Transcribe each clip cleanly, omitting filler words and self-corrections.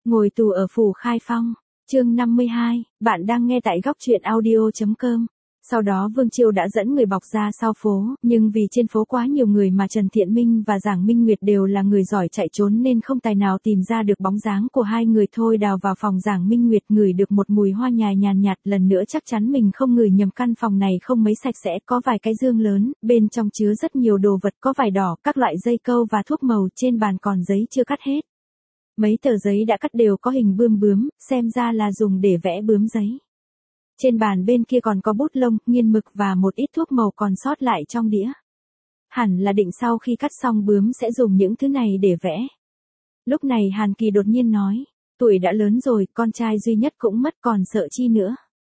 Ngồi tù ở phủ Khai Phong, chương 52, bạn đang nghe tại góc truyện audio.com. Sau đó Vương Chiêu đã dẫn người bọc ra sau phố, nhưng vì trên phố quá nhiều người mà Trần Thiện Minh và Giảng Minh Nguyệt đều là người giỏi chạy trốn nên không tài nào tìm ra được bóng dáng của hai người. Thôi Đào vào phòng Giảng Minh Nguyệt ngửi được một mùi hoa nhài nhàn nhạt, lần nữa chắc chắn mình không ngửi nhầm. Căn phòng này không mấy sạch sẽ, có vài cái giường lớn, bên trong chứa rất nhiều đồ vật, có vải đỏ, các loại dây câu và thuốc màu, trên bàn còn giấy chưa cắt hết. Mấy tờ giấy đã cắt đều có hình bướm, xem ra là dùng để vẽ bướm giấy. Trên bàn bên kia còn có bút lông, nghiên mực và một ít thuốc màu còn sót lại trong đĩa. Hẳn là định sau khi cắt xong bướm sẽ dùng những thứ này để vẽ. Lúc này Hàn Kỳ đột nhiên nói, tuổi đã lớn rồi, con trai duy nhất cũng mất còn sợ chi nữa.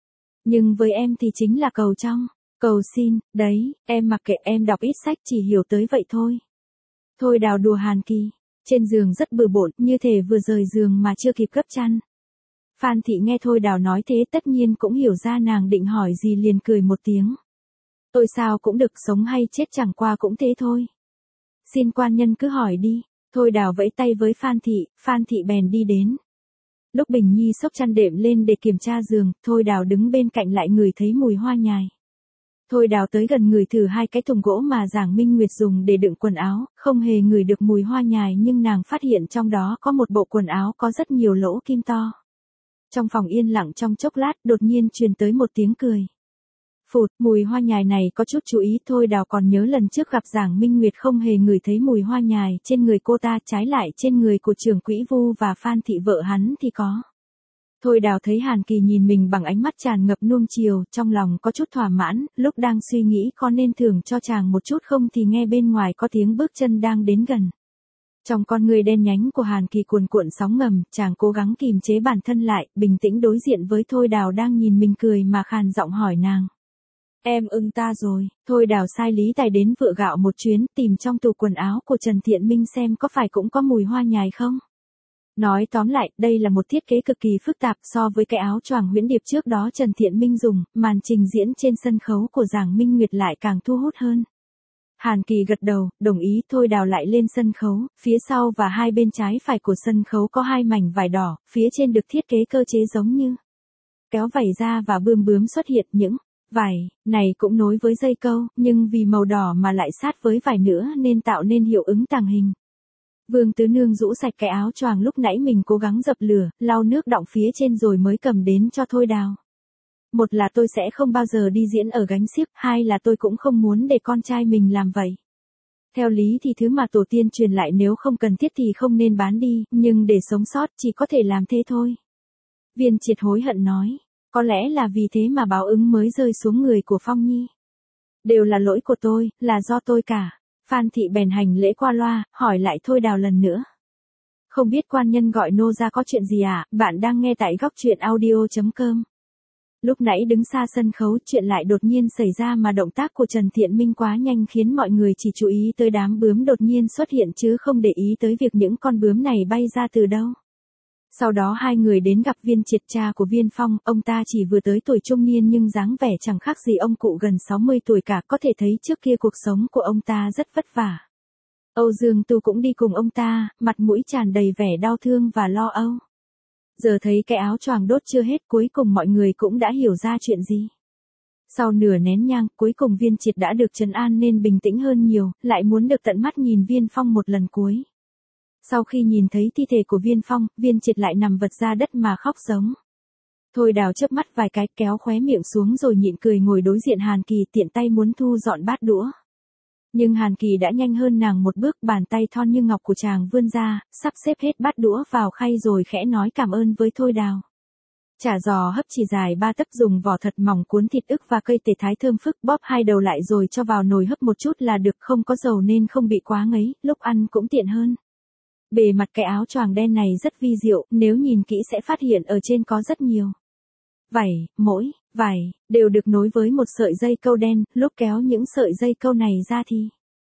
Nhưng với em thì chính là cầu trong, cầu xin, đấy, em mặc kệ, em đọc ít sách chỉ hiểu tới vậy thôi. Thôi Đào đùa Hàn Kỳ. Trên giường rất bừa bộn, như thể vừa rời giường mà chưa kịp gấp chăn. Phan Thị nghe Thôi Đào nói thế tất nhiên cũng hiểu ra nàng định hỏi gì, liền cười một tiếng. Tôi sao cũng được, sống hay chết chẳng qua cũng thế thôi. Xin quan nhân cứ hỏi đi. Thôi Đào vẫy tay với Phan Thị bèn đi đến. Lúc Bình Nhi xốc chăn đệm lên để kiểm tra giường, Thôi Đào đứng bên cạnh lại ngửi thấy mùi hoa nhài. Thôi Đào tới gần ngửi thử hai cái thùng gỗ mà Giảng Minh Nguyệt dùng để đựng quần áo, không hề ngửi được mùi hoa nhài nhưng nàng phát hiện trong đó có một bộ quần áo có rất nhiều lỗ kim to. Trong phòng yên lặng trong chốc lát, đột nhiên truyền tới một tiếng cười. Phụt, mùi hoa nhài này có chút chú ý. Thôi Đào còn nhớ lần trước gặp Giảng Minh Nguyệt không hề ngửi thấy mùi hoa nhài trên người cô ta, trái lại trên người của Trưởng Quỹ Vu và Phan Thị vợ hắn thì có. Thôi Đào thấy Hàn Kỳ nhìn mình bằng ánh mắt tràn ngập nuông chiều, trong lòng có chút thỏa mãn, lúc đang suy nghĩ có nên thưởng cho chàng một chút không thì nghe bên ngoài có tiếng bước chân đang đến gần. Trong con người đen nhánh của Hàn Kỳ cuồn cuộn sóng ngầm, chàng cố gắng kìm chế bản thân lại, bình tĩnh đối diện với Thôi Đào đang nhìn mình cười mà khàn giọng hỏi nàng. Em ưng ta rồi. Thôi Đào sai Lý Tài đến Vựa Gạo một chuyến, tìm trong tủ quần áo của Trần Thiện Minh xem có phải cũng có mùi hoa nhài không. Nói tóm lại, đây là một thiết kế cực kỳ phức tạp so với cái áo choàng huyễn điệp trước đó Trần Thiện Minh dùng, màn trình diễn trên sân khấu của Giảng Minh Nguyệt lại càng thu hút hơn. Hàn Kỳ gật đầu, đồng ý. Thôi Đào lại lên sân khấu, phía sau và hai bên trái phải của sân khấu có hai mảnh vải đỏ, phía trên được thiết kế cơ chế giống như kéo vảy ra và bướm xuất hiện. Những vải này cũng nối với dây câu, nhưng vì màu đỏ mà lại sát với vải nữa nên tạo nên hiệu ứng tàng hình. Vương Tứ Nương rũ sạch cái áo choàng lúc nãy mình cố gắng dập lửa, lau nước đọng phía trên rồi mới cầm đến cho Thôi Đào. Một là tôi sẽ không bao giờ đi diễn ở gánh xiếc, hai là tôi cũng không muốn để con trai mình làm vậy. Theo lý thì thứ mà tổ tiên truyền lại nếu không cần thiết thì không nên bán đi, nhưng để sống sót chỉ có thể làm thế thôi. Viên Triệt hối hận nói, có lẽ là vì thế mà báo ứng mới rơi xuống người của Phong Nhi. Đều là lỗi của tôi, là do tôi cả. Phan Thị bèn hành lễ qua loa, hỏi lại Thôi Đào lần nữa. Không biết quan nhân gọi nô ra có chuyện gì à, bạn đang nghe tại góc truyện audio.com. Lúc nãy đứng xa sân khấu, chuyện lại đột nhiên xảy ra mà động tác của Trần Thiện Minh quá nhanh khiến mọi người chỉ chú ý tới đám bướm đột nhiên xuất hiện chứ không để ý tới việc những con bướm này bay ra từ đâu. Sau đó hai người đến gặp Viên Triệt, cha của Viên Phong, ông ta chỉ vừa tới tuổi trung niên nhưng dáng vẻ chẳng khác gì ông cụ gần 60 tuổi cả, có thể thấy trước kia cuộc sống của ông ta rất vất vả. Âu Dương Tu cũng đi cùng ông ta, mặt mũi tràn đầy vẻ đau thương và lo âu. Giờ thấy cái áo choàng đốt chưa hết, cuối cùng mọi người cũng đã hiểu ra chuyện gì. Sau nửa nén nhang, cuối cùng Viên Triệt đã được trấn an nên bình tĩnh hơn nhiều, lại muốn được tận mắt nhìn Viên Phong một lần cuối. Sau khi nhìn thấy thi thể của Viên Phong, Viên Triệt lại nằm vật ra đất mà khóc giống. Thôi Đào chớp mắt vài cái, kéo khóe miệng xuống rồi nhịn cười ngồi đối diện Hàn Kỳ, tiện tay muốn thu dọn bát đũa. Nhưng Hàn Kỳ đã nhanh hơn nàng một bước, bàn tay thon như ngọc của chàng vươn ra, sắp xếp hết bát đũa vào khay rồi khẽ nói cảm ơn với Thôi Đào. Chả giò hấp chỉ dài 3 tấc, dùng vỏ thật mỏng cuốn thịt ức và cây tể thái thơm phức, bóp hai đầu lại rồi cho vào nồi hấp một chút là được, không có dầu nên không bị quá ngấy, lúc ăn cũng tiện hơn. Bề mặt cái áo choàng đen này rất vi diệu, nếu nhìn kỹ sẽ phát hiện ở trên có rất nhiều vảy, mỗi vảy đều được nối với một sợi dây câu đen, lúc kéo những sợi dây câu này ra thì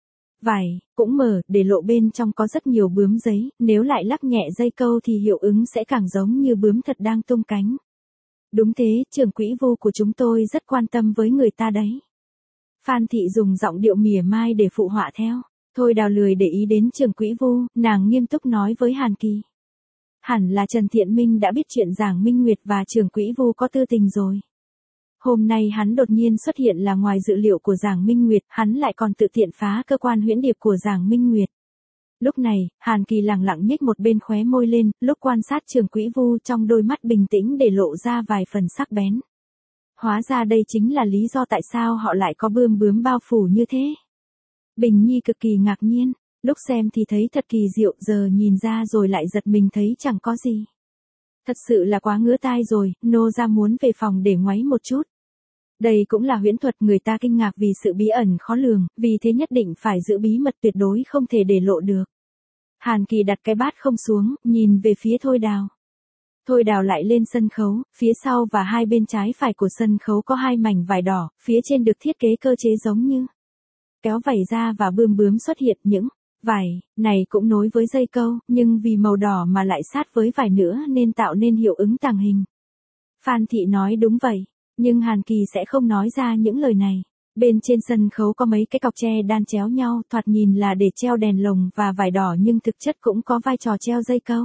vảy cũng mở, để lộ bên trong có rất nhiều bướm giấy, nếu lại lắc nhẹ dây câu thì hiệu ứng sẽ càng giống như bướm thật đang tung cánh. Đúng thế, Trưởng Quỹ Vu của chúng tôi rất quan tâm với người ta đấy. Phan Thị dùng giọng điệu mỉa mai để phụ họa theo. Thôi Đào lười để ý đến Trưởng Quỹ Vu, nàng nghiêm túc nói với Hàn Kỳ. hẳn là Trần Thiện Minh đã biết chuyện Giảng Minh Nguyệt và Trưởng Quỹ Vu có tư tình rồi. Hôm nay hắn đột nhiên xuất hiện là ngoài dự liệu của Giảng Minh Nguyệt, hắn lại còn tự tiện phá cơ quan huyễn điệp của Giảng Minh Nguyệt. Lúc này, Hàn Kỳ lẳng lặng nhếch một bên khóe môi lên, lúc quan sát Trưởng Quỹ Vu trong đôi mắt bình tĩnh để lộ ra vài phần sắc bén. Hóa ra đây chính là lý do tại sao họ lại có bươm bướm bao phủ như thế. Bình Nhi cực kỳ ngạc nhiên, lúc xem thì thấy thật kỳ diệu, giờ nhìn ra rồi lại giật mình thấy chẳng có gì. Thật sự là quá ngứa tai rồi, nô ra muốn về phòng để ngoáy một chút. Đây cũng là huyễn thuật, người ta kinh ngạc vì sự bí ẩn khó lường, vì thế nhất định phải giữ bí mật tuyệt đối không thể để lộ được. Hàn Kỳ đặt cái bát không xuống, nhìn về phía Thôi Đào. Thôi Đào lại lên sân khấu, phía sau và hai bên trái phải của sân khấu có hai mảnh vải đỏ, phía trên được thiết kế cơ chế giống như kéo vảy ra và bươm bướm xuất hiện, những vải này cũng nối với dây câu, nhưng vì màu đỏ mà lại sát với vải nữa nên tạo nên hiệu ứng tàng hình. Phan Thị nói đúng vậy, nhưng Hàn Kỳ sẽ không nói ra những lời này. Bên trên sân khấu có mấy cái cọc tre đan chéo nhau, thoạt nhìn là để treo đèn lồng và vải đỏ nhưng thực chất cũng có vai trò treo dây câu.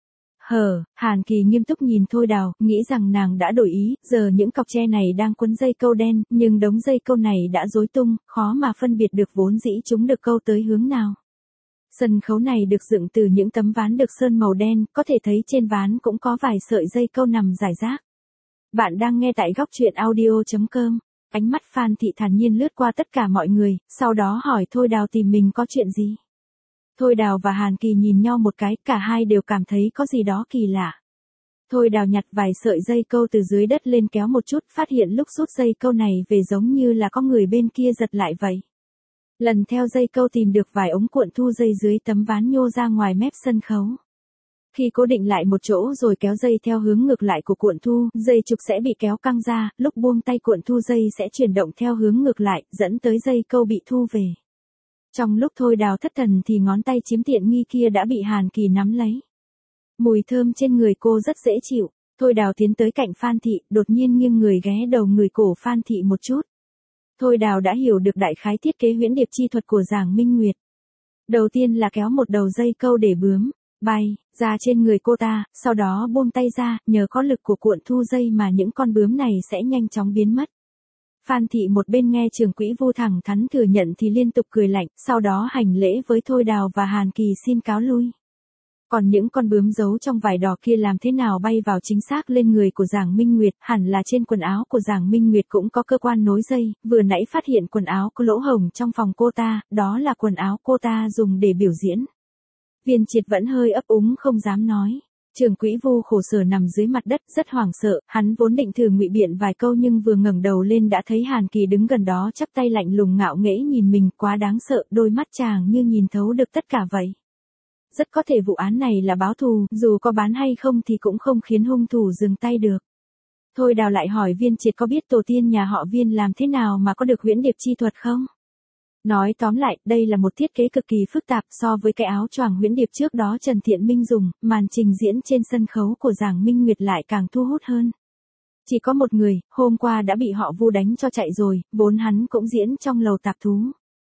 Hàn Kỳ nghiêm túc nhìn Thôi Đào, nghĩ rằng nàng đã đổi ý, giờ những cọc tre này đang quấn dây câu đen, nhưng đống dây câu này đã rối tung, khó mà phân biệt được vốn dĩ chúng được câu tới hướng nào. Sân khấu này được dựng từ những tấm ván được sơn màu đen, có thể thấy trên ván cũng có vài sợi dây câu nằm rải rác. Bạn đang nghe tại góc truyện audio.com. Ánh mắt Phan Thị thản nhiên lướt qua tất cả mọi người, sau đó hỏi Thôi Đào tìm mình có chuyện gì. Thôi Đào và Hàn Kỳ nhìn nhau một cái, cả hai đều cảm thấy có gì đó kỳ lạ. Thôi Đào nhặt vài sợi dây câu từ dưới đất lên kéo một chút, phát hiện lúc rút dây câu này về giống như là có người bên kia giật lại vậy. Lần theo dây câu tìm được vài ống cuộn thu dây dưới tấm ván nhô ra ngoài mép sân khấu. Khi cố định lại một chỗ rồi kéo dây theo hướng ngược lại của cuộn thu, dây trục sẽ bị kéo căng ra, lúc buông tay cuộn thu dây sẽ chuyển động theo hướng ngược lại, dẫn tới dây câu bị thu về. Trong lúc Thôi Đào thất thần thì ngón tay chiếm tiện nghi kia đã bị Hàn Kỳ nắm lấy. Mùi thơm trên người cô rất dễ chịu. Thôi Đào tiến tới cạnh Phan Thị, đột nhiên nghiêng người ghé đầu người cổ Phan Thị một chút. Thôi Đào đã hiểu được đại khái thiết kế huyễn điệp chi thuật của Giảng Minh Nguyệt. Đầu tiên là kéo một đầu dây câu để bướm bay ra trên người cô ta, sau đó buông tay ra, nhờ có lực của cuộn thu dây mà những con bướm này sẽ nhanh chóng biến mất. Phan Thị một bên nghe Trưởng Quỹ Vu thẳng thắn thừa nhận thì liên tục cười lạnh, sau đó hành lễ với Thôi Đào và Hàn Kỳ xin cáo lui. Còn những con bướm giấu trong vải đỏ kia làm thế nào bay vào chính xác lên người của Giảng Minh Nguyệt, hẳn là trên quần áo của Giảng Minh Nguyệt cũng có cơ quan nối dây, vừa nãy phát hiện quần áo có lỗ hổng trong phòng cô ta, đó là quần áo cô ta dùng để biểu diễn. Viên Triệt vẫn hơi ấp úng không dám nói. Trưởng Quỹ Vu khổ sở nằm dưới mặt đất rất hoảng sợ, hắn vốn định thử ngụy biện vài câu nhưng vừa ngẩng đầu lên đã thấy Hàn Kỳ đứng gần đó chắp tay lạnh lùng ngạo nghễ nhìn mình, quá đáng sợ, đôi mắt chàng như nhìn thấu được tất cả vậy. Rất có thể vụ án này là báo thù, dù có bán hay không thì cũng không khiến hung thủ dừng tay được. Thôi Đào lại hỏi Viên Triệt có biết tổ tiên nhà họ Viên làm thế nào mà có được huyễn điệp chi thuật không? Nói tóm lại, đây là một thiết kế cực kỳ phức tạp, so với cái áo choàng huyễn điệp trước đó Trần Thiện Minh dùng, màn trình diễn trên sân khấu của Giảng Minh Nguyệt lại càng thu hút hơn. Chỉ có một người, hôm qua đã bị họ Vu đánh cho chạy rồi, vốn hắn cũng diễn trong lầu tạp thú.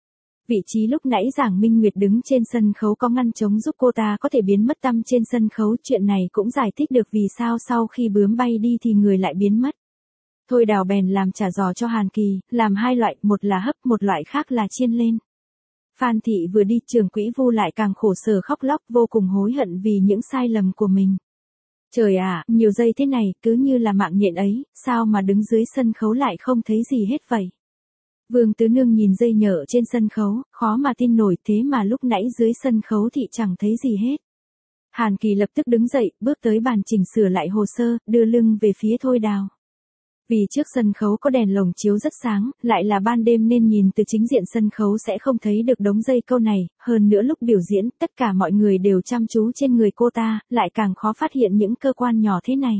Vị trí lúc nãy Giảng Minh Nguyệt đứng trên sân khấu có ngăn chống giúp cô ta có thể biến mất tăm trên sân khấu, chuyện này cũng giải thích được vì sao sau khi bướm bay đi thì người lại biến mất. Thôi Đào bèn làm chả giò cho Hàn Kỳ, làm hai loại, một là hấp, một loại khác là chiên lên. Phan Thị vừa đi, Trưởng Quỹ Vu lại càng khổ sở khóc lóc, vô cùng hối hận vì những sai lầm của mình. Trời ạ, nhiều dây thế này, cứ như là mạng nhện ấy, sao mà đứng dưới sân khấu lại không thấy gì hết vậy? Vương Tứ Nương nhìn dây nhợ trên sân khấu, khó mà tin nổi, thế mà lúc nãy dưới sân khấu thì chẳng thấy gì hết. Hàn Kỳ lập tức đứng dậy, bước tới bàn chỉnh sửa lại hồ sơ, đưa lưng về phía Thôi Đào. Vì trước sân khấu có đèn lồng chiếu rất sáng, lại là ban đêm nên nhìn từ chính diện sân khấu sẽ không thấy được đống dây câu này, hơn nữa lúc biểu diễn, tất cả mọi người đều chăm chú trên người cô ta, lại càng khó phát hiện những cơ quan nhỏ thế này.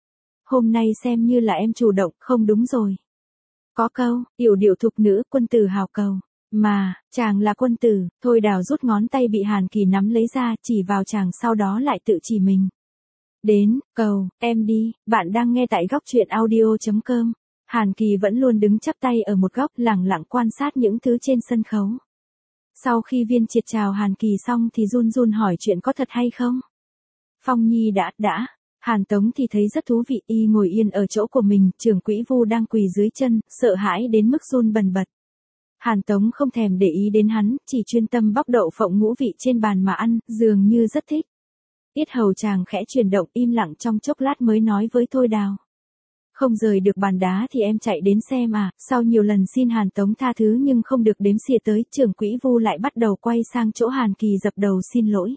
Hôm nay xem như là em chủ động, không đúng rồi. Có câu, yểu điệu thục nữ, quân tử hào cầu. Mà, chàng là quân tử. Thôi Đào rút ngón tay bị Hàn Kỳ nắm lấy ra, chỉ vào chàng, sau đó lại tự chỉ mình. Đến, cầu, em đi, bạn đang nghe tại góc truyện audio.com. Hàn Kỳ vẫn luôn đứng chắp tay ở một góc lẳng lặng quan sát những thứ trên sân khấu. Sau khi Viên Triệt chào Hàn Kỳ xong thì run run hỏi chuyện có thật hay không. Phong Nhi đã. Hàn Tống thì thấy rất thú vị, y ngồi yên ở chỗ của mình, trưởng quỹ Vu đang quỳ dưới chân, sợ hãi đến mức run bần bật. Hàn Tống không thèm để ý đến hắn, chỉ chuyên tâm bóc đậu phộng ngũ vị trên bàn mà ăn, dường như rất thích. Yết hầu chàng khẽ chuyển động, im lặng trong chốc lát mới nói với Thôi Đào. Không rời được bàn đá thì em chạy đến xem à, sau nhiều lần xin Hàn Tống tha thứ nhưng không được đếm xỉa tới, trưởng quỹ Vu lại bắt đầu quay sang chỗ Hàn Kỳ dập đầu xin lỗi.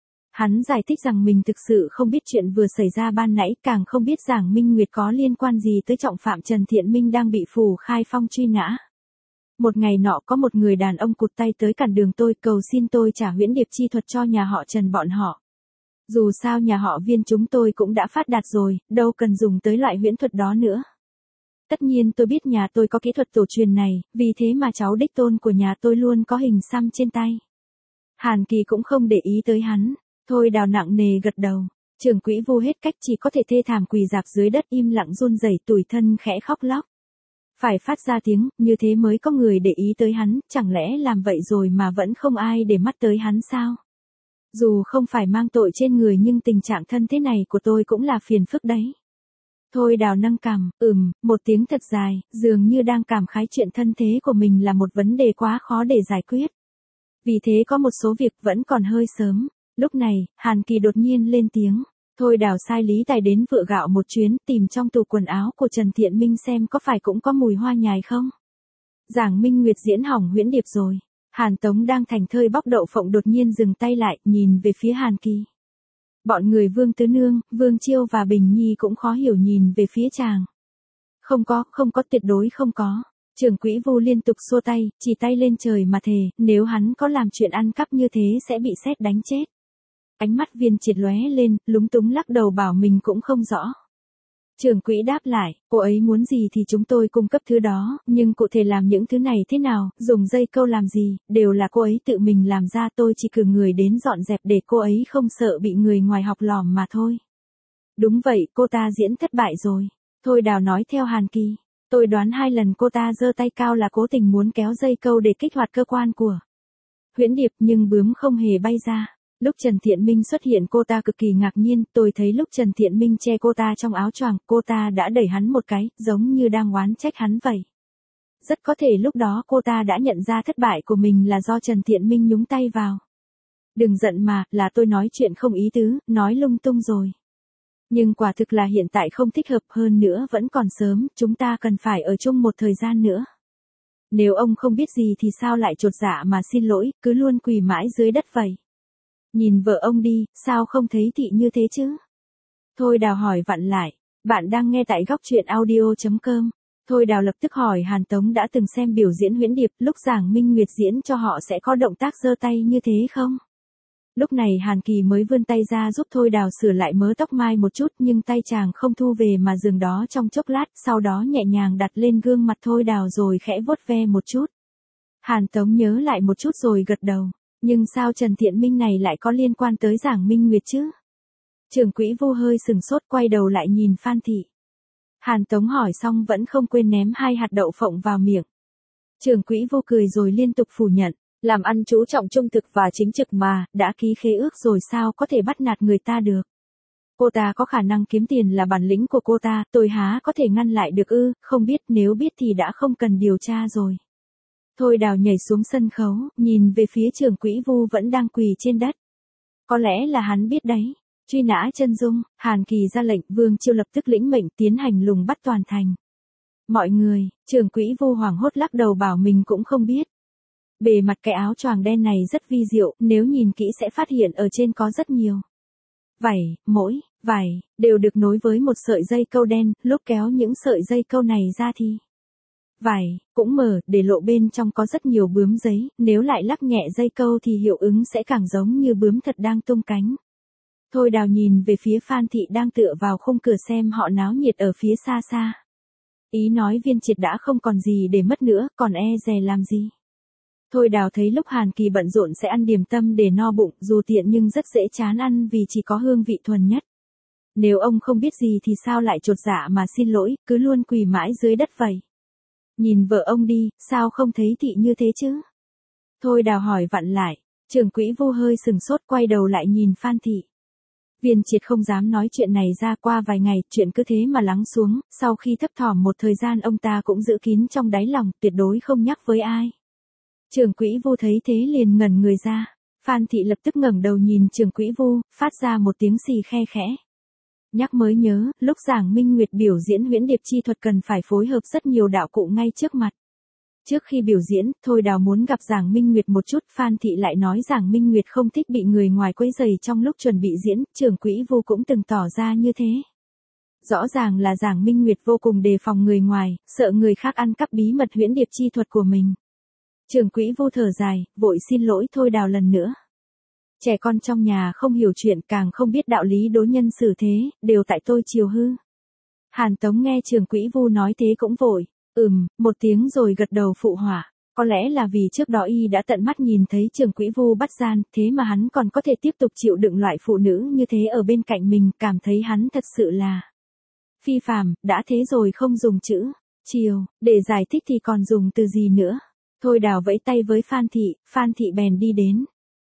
Hắn giải thích rằng mình thực sự không biết chuyện vừa xảy ra ban nãy, càng không biết Giảng Minh Nguyệt có liên quan gì tới trọng phạm Trần Thiện Minh đang bị Phù Khai Phong truy nã. Một ngày nọ có một người đàn ông cụt tay tới cản đường tôi, cầu xin tôi trả huyễn điệp chi thuật cho nhà họ Trần bọn họ. Dù sao nhà họ Viên chúng tôi cũng đã phát đạt rồi, đâu cần dùng tới loại huyễn thuật đó nữa. Tất nhiên tôi biết nhà tôi có kỹ thuật tổ truyền này, vì thế mà cháu đích tôn của nhà tôi luôn có hình xăm trên tay. Hàn Kỳ cũng không để ý tới hắn. Thôi Đào nặng nề gật đầu. Trưởng quỹ Vu hết cách, chỉ có thể thê thảm quỳ rạp dưới đất, im lặng run rẩy, tủi thân khẽ khóc lóc. Phải phát ra tiếng, như thế mới có người để ý tới hắn, chẳng lẽ làm vậy rồi mà vẫn không ai để mắt tới hắn sao? Dù không phải mang tội trên người nhưng tình trạng thân thế này của tôi cũng là phiền phức đấy. Thôi Đào nâng cằm, một tiếng thật dài, dường như đang cảm khái chuyện thân thế của mình là một vấn đề quá khó để giải quyết. Vì thế có một số việc vẫn còn hơi sớm. Lúc này, Hàn Kỳ đột nhiên lên tiếng. Thôi Đào sai Lý Tài đến Vựa Gạo một chuyến, tìm trong tủ quần áo của Trần Thiện Minh xem có phải cũng có mùi hoa nhài không. Giảng Minh Nguyệt diễn hỏng huyễn điệp rồi. Hàn Tống đang thành thơi bóc đậu phộng đột nhiên dừng tay lại, nhìn về phía Hàn Kỳ. Bọn người Vương Tứ Nương, Vương Chiêu và Bình Nhi cũng khó hiểu nhìn về phía chàng. Không có, tuyệt đối không có. Trưởng quỹ Vu liên tục xua tay, chỉ tay lên trời mà thề, nếu hắn có làm chuyện ăn cắp như thế sẽ bị sét đánh chết. Ánh mắt Viên Triệt lóe lên, lúng túng lắc đầu bảo mình cũng không rõ. Trưởng quỹ đáp lại, cô ấy muốn gì thì chúng tôi cung cấp thứ đó, nhưng cụ thể làm những thứ này thế nào, dùng dây câu làm gì, đều là cô ấy tự mình làm ra, tôi chỉ cử người đến dọn dẹp để cô ấy không sợ bị người ngoài học lỏm mà thôi. Đúng vậy, cô ta diễn thất bại rồi. Thôi Đào nói theo Hàn Kỳ. Tôi đoán 2 lần cô ta giơ tay cao là cố tình muốn kéo dây câu để kích hoạt cơ quan của huyễn điệp, nhưng bướm không hề bay ra. Lúc Trần Thiện Minh xuất hiện cô ta cực kỳ ngạc nhiên, tôi thấy lúc Trần Thiện Minh che cô ta trong áo choàng, cô ta đã đẩy hắn một cái, giống như đang oán trách hắn vậy. Rất có thể lúc đó cô ta đã nhận ra thất bại của mình là do Trần Thiện Minh nhúng tay vào. Đừng giận mà, là tôi nói chuyện không ý tứ, nói lung tung rồi. Nhưng quả thực là hiện tại không thích hợp, hơn nữa vẫn còn sớm, chúng ta cần phải ở chung một thời gian nữa. Nếu ông không biết gì thì sao lại chột dạ mà xin lỗi, cứ luôn quỳ mãi dưới đất vậy. Nhìn vợ ông đi, sao không thấy thị như thế chứ? Thôi Đào hỏi vặn lại, bạn đang nghe tại góc truyện audio.com. Thôi Đào lập tức hỏi Hàn Tống đã từng xem biểu diễn huyễn điệp, lúc Giảng Minh Nguyệt diễn cho họ sẽ có động tác giơ tay như thế không? Lúc này Hàn Kỳ mới vươn tay ra giúp Thôi Đào sửa lại mớ tóc mai một chút, nhưng tay chàng không thu về mà dừng đó trong chốc lát, sau đó nhẹ nhàng đặt lên gương mặt Thôi Đào rồi khẽ vuốt ve một chút. Hàn Tống nhớ lại một chút rồi gật đầu. Nhưng sao Trần Thiện Minh này lại có liên quan tới Giảng Minh Nguyệt chứ? Trưởng quỹ Vu hơi sừng sốt, quay đầu lại nhìn Phan Thị. Hàn Tống hỏi xong vẫn không quên ném 2 hạt đậu phộng vào miệng. Trưởng quỹ Vu cười rồi liên tục phủ nhận, làm ăn chú trọng trung thực và chính trực mà, đã ký khế ước rồi sao có thể bắt nạt người ta được. Cô ta có khả năng kiếm tiền là bản lĩnh của cô ta, tôi há có thể ngăn lại được ư, không biết, nếu biết thì đã không cần điều tra rồi. Thôi Đào nhảy xuống sân khấu, nhìn về phía trưởng quỹ Vu vẫn đang quỳ trên đất. Có lẽ là hắn biết đấy. Truy nã chân dung, Hàn Kỳ ra lệnh, Vương Chiêu lập tức lĩnh mệnh tiến hành lùng bắt toàn thành. Mọi người, trưởng quỹ Vu hoảng hốt lắc đầu bảo mình cũng không biết. Bề mặt cái áo choàng đen này rất vi diệu, nếu nhìn kỹ sẽ phát hiện ở trên có rất nhiều vảy, mỗi vảy đều được nối với một sợi dây câu đen, lúc kéo những sợi dây câu này ra thì vảy cũng mở, để lộ bên trong có rất nhiều bướm giấy, nếu lại lắc nhẹ dây câu thì hiệu ứng sẽ càng giống như bướm thật đang tung cánh. Thôi Đào nhìn về phía Phan Thị đang tựa vào khung cửa xem họ náo nhiệt ở phía xa xa. Ý nói Viên Triệt đã không còn gì để mất nữa, còn e dè làm gì. Thôi Đào thấy lúc Hàn Kỳ bận rộn sẽ ăn điểm tâm để no bụng, dù tiện nhưng rất dễ chán ăn vì chỉ có hương vị thuần nhất. Nếu ông không biết gì thì sao lại chột dạ mà xin lỗi, cứ luôn quỳ mãi dưới đất vậy. Nhìn vợ ông đi, sao không thấy thị như thế chứ? Thôi Đào hỏi vặn lại, trưởng quỹ Vu hơi sừng sốt quay đầu lại nhìn Phan Thị. Viên Triệt không dám nói chuyện này ra, qua vài ngày, chuyện cứ thế mà lắng xuống, sau khi thấp thỏm một thời gian ông ta cũng giữ kín trong đáy lòng, tuyệt đối không nhắc với ai. Trưởng quỹ Vu thấy thế liền ngẩn người ra. Phan Thị lập tức ngẩng đầu nhìn trưởng quỹ Vu, phát ra một tiếng xì khe khẽ. Nhắc mới nhớ, lúc Giảng Minh Nguyệt biểu diễn huyễn điệp chi thuật cần phải phối hợp rất nhiều đạo cụ ngay trước mặt. Trước khi biểu diễn, Thôi Đào muốn gặp Giảng Minh Nguyệt một chút, Phan Thị lại nói Giảng Minh Nguyệt không thích bị người ngoài quấy rầy trong lúc chuẩn bị diễn, trưởng quỹ Vu cũng từng tỏ ra như thế. Rõ ràng là Giảng Minh Nguyệt vô cùng đề phòng người ngoài, sợ người khác ăn cắp bí mật huyễn điệp chi thuật của mình. Trưởng quỹ Vu thở dài, vội xin lỗi Thôi Đào lần nữa. Trẻ con trong nhà không hiểu chuyện, càng không biết đạo lý đối nhân xử thế, đều tại tôi chiều hư. Hàn Tống nghe trưởng quỹ Vu nói thế cũng vội, một tiếng rồi gật đầu phụ họa. Có lẽ là vì trước đó y đã tận mắt nhìn thấy trưởng quỹ Vu bắt gian, thế mà hắn còn có thể tiếp tục chịu đựng loại phụ nữ như thế ở bên cạnh mình, cảm thấy hắn thật sự là phi phàm. Đã thế rồi không dùng chữ chiều để giải thích thì còn dùng từ gì nữa. Thôi Đào vẫy tay với Phan Thị bèn đi đến.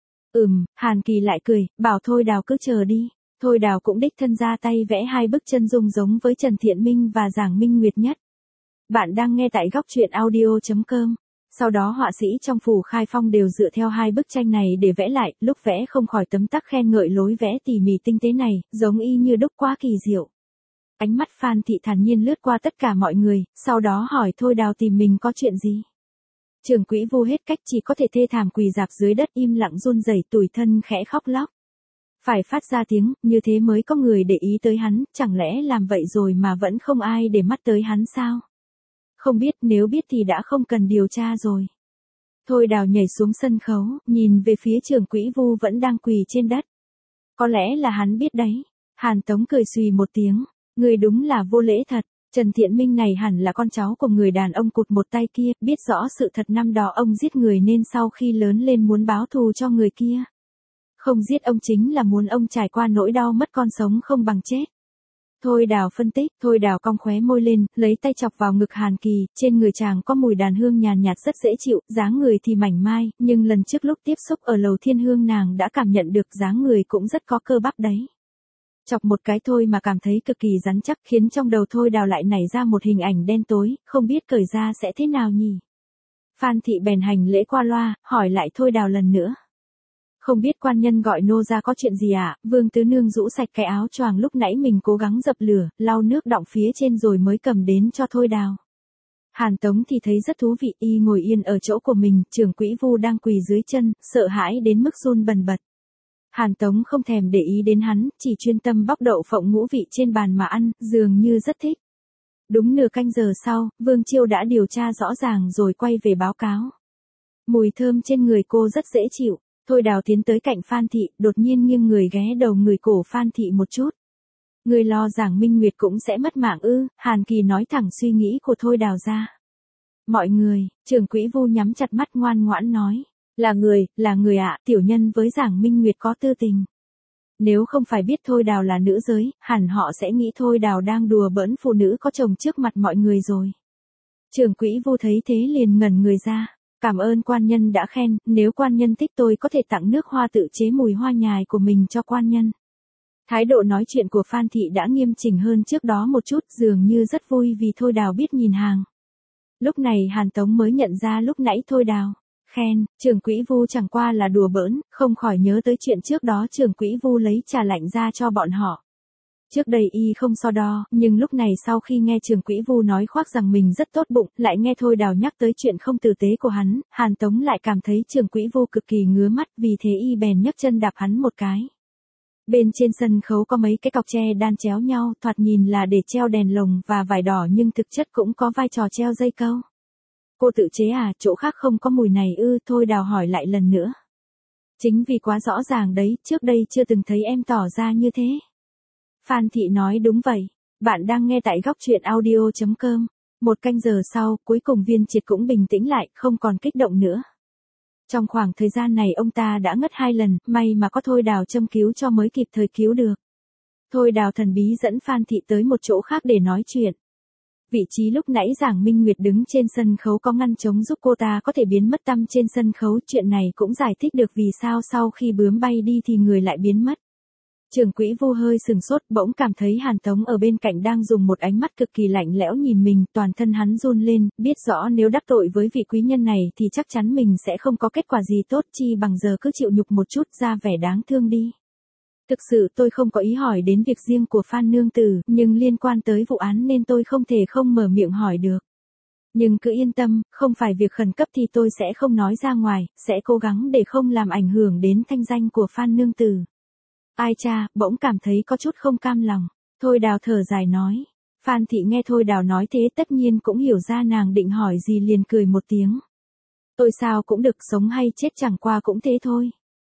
Hàn Kỳ lại cười, bảo Thôi Đào cứ chờ đi. Thôi Đào cũng đích thân ra tay vẽ 2 bức chân dung giống với Trần Thiện Minh và Giảng Minh Nguyệt nhất. Bạn đang nghe tại góc truyện audio.com. Sau đó họa sĩ trong phủ Khai Phong đều dựa theo 2 bức tranh này để vẽ lại, lúc vẽ không khỏi tấm tắc khen ngợi lối vẽ tỉ mỉ tinh tế này, giống y như đúc quá kỳ diệu. Ánh mắt Phan Thị thản nhiên lướt qua tất cả mọi người, sau đó hỏi Thôi Đào tìm mình có chuyện gì. Trưởng quỹ Vu hết cách chỉ có thể thê thảm quỳ rạp dưới đất im lặng run rẩy, tủi thân khẽ khóc lóc. Phải phát ra tiếng, như thế mới có người để ý tới hắn, chẳng lẽ làm vậy rồi mà vẫn không ai để mắt tới hắn sao? Không biết, nếu biết thì đã không cần điều tra rồi. Thôi Đào nhảy xuống sân khấu, nhìn về phía trưởng quỹ Vu vẫn đang quỳ trên đất. Có lẽ là hắn biết đấy. Hàn Tống cười xùy một tiếng, người đúng là vô lễ thật. Trần Thiện Minh này hẳn là con cháu của người đàn ông cụt một tay kia, biết rõ sự thật năm đó ông giết người nên sau khi lớn lên muốn báo thù cho người kia. Không giết ông chính là muốn ông trải qua nỗi đau mất con sống không bằng chết. Thôi Đào phân tích, Thôi Đào cong khóe môi lên, lấy tay chọc vào ngực Hàn Kỳ, trên người chàng có mùi đàn hương nhàn nhạt rất dễ chịu, dáng người thì mảnh mai, nhưng lần trước lúc tiếp xúc ở lầu Thiên Hương nàng đã cảm nhận được dáng người cũng rất có cơ bắp đấy. Chọc một cái thôi mà cảm thấy cực kỳ rắn chắc, khiến trong đầu Thôi Đào lại nảy ra một hình ảnh đen tối, không biết cởi ra sẽ thế nào nhỉ. Phan Thị bèn hành lễ qua loa, hỏi lại Thôi Đào lần nữa. Không biết quan nhân gọi nô ra có chuyện gì ạ? Vương tứ nương rũ sạch cái áo choàng lúc nãy mình cố gắng dập lửa, lau nước đọng phía trên rồi mới cầm đến cho Thôi Đào. Hàn Tống thì thấy rất thú vị, y ngồi yên ở chỗ của mình, trưởng quỹ Vu đang quỳ dưới chân, sợ hãi đến mức run bần bật. Hàn Tống không thèm để ý đến hắn, chỉ chuyên tâm bóc đậu phộng ngũ vị trên bàn mà ăn, dường như rất thích. Đúng nửa canh giờ sau, Vương Chiêu đã điều tra rõ ràng rồi quay về báo cáo. Mùi thơm trên người cô rất dễ chịu. Thôi Đào tiến tới cạnh Phan Thị, đột nhiên nghiêng người ghé đầu người cổ Phan Thị một chút. Người lo Giảng Minh Nguyệt cũng sẽ mất mạng ư? Hàn Kỳ nói thẳng suy nghĩ của Thôi Đào ra. Mọi người, trưởng quỹ Vu nhắm chặt mắt ngoan ngoãn nói. Là người ạ, tiểu nhân với Giảng Minh Nguyệt có tư tình. Nếu không phải biết Thôi Đào là nữ giới, hẳn họ sẽ nghĩ Thôi Đào đang đùa bỡn phụ nữ có chồng trước mặt mọi người rồi. Trưởng quỹ Vu thấy thế liền ngẩn người ra. Cảm ơn quan nhân đã khen, nếu quan nhân thích tôi có thể tặng nước hoa tự chế mùi hoa nhài của mình cho quan nhân. Thái độ nói chuyện của Phan Thị đã nghiêm chỉnh hơn trước đó một chút, dường như rất vui vì Thôi Đào biết nhìn hàng. Lúc này Hàn Tống mới nhận ra lúc nãy Thôi Đào khen, trưởng quỹ Vu chẳng qua là đùa bỡn, không khỏi nhớ tới chuyện trước đó trưởng quỹ Vu lấy trà lạnh ra cho bọn họ. Trước đây y không so đo, nhưng lúc này sau khi nghe trưởng quỹ Vu nói khoác rằng mình rất tốt bụng, lại nghe Thôi Đào nhắc tới chuyện không tử tế của hắn, Hàn Tống lại cảm thấy trưởng quỹ Vu cực kỳ ngứa mắt, vì thế y bèn nhấc chân đạp hắn một cái. Bên trên sân khấu có mấy cái cọc tre đan chéo nhau, thoạt nhìn là để treo đèn lồng và vải đỏ nhưng thực chất cũng có vai trò treo dây câu. Cô tự chế à, chỗ khác không có mùi này ư? Thôi Đào hỏi lại lần nữa. Chính vì quá rõ ràng đấy, trước đây chưa từng thấy em tỏ ra như thế. Phan Thị nói đúng vậy. Bạn đang nghe tại góc truyện audio.com. 1 canh giờ sau, cuối cùng Viên Triệt cũng bình tĩnh lại, không còn kích động nữa. Trong khoảng thời gian này ông ta đã ngất 2 lần, may mà có Thôi Đào châm cứu cho mới kịp thời cứu được. Thôi Đào thần bí dẫn Phan Thị tới một chỗ khác để nói chuyện. Vị trí lúc nãy Giảng Minh Nguyệt đứng trên sân khấu có ngăn chống giúp cô ta có thể biến mất tăm trên sân khấu, chuyện này cũng giải thích được vì sao sau khi bướm bay đi thì người lại biến mất. Trưởng quỹ Vu hơi sừng sốt, bỗng cảm thấy Hàn Tống ở bên cạnh đang dùng một ánh mắt cực kỳ lạnh lẽo nhìn mình, toàn thân hắn run lên, biết rõ nếu đắc tội với vị quý nhân này thì chắc chắn mình sẽ không có kết quả gì tốt, chi bằng giờ cứ chịu nhục một chút ra vẻ đáng thương đi. Thực sự tôi không có ý hỏi đến việc riêng của Phan nương tử, nhưng liên quan tới vụ án nên tôi không thể không mở miệng hỏi được. Nhưng cứ yên tâm, không phải việc khẩn cấp thì tôi sẽ không nói ra ngoài, sẽ cố gắng để không làm ảnh hưởng đến thanh danh của Phan nương tử. Ai cha, bỗng cảm thấy có chút không cam lòng. Thôi Đào thở dài nói. Phan Thị nghe Thôi Đào nói thế tất nhiên cũng hiểu ra nàng định hỏi gì liền cười một tiếng. Tôi sao cũng được, sống hay chết chẳng qua cũng thế thôi.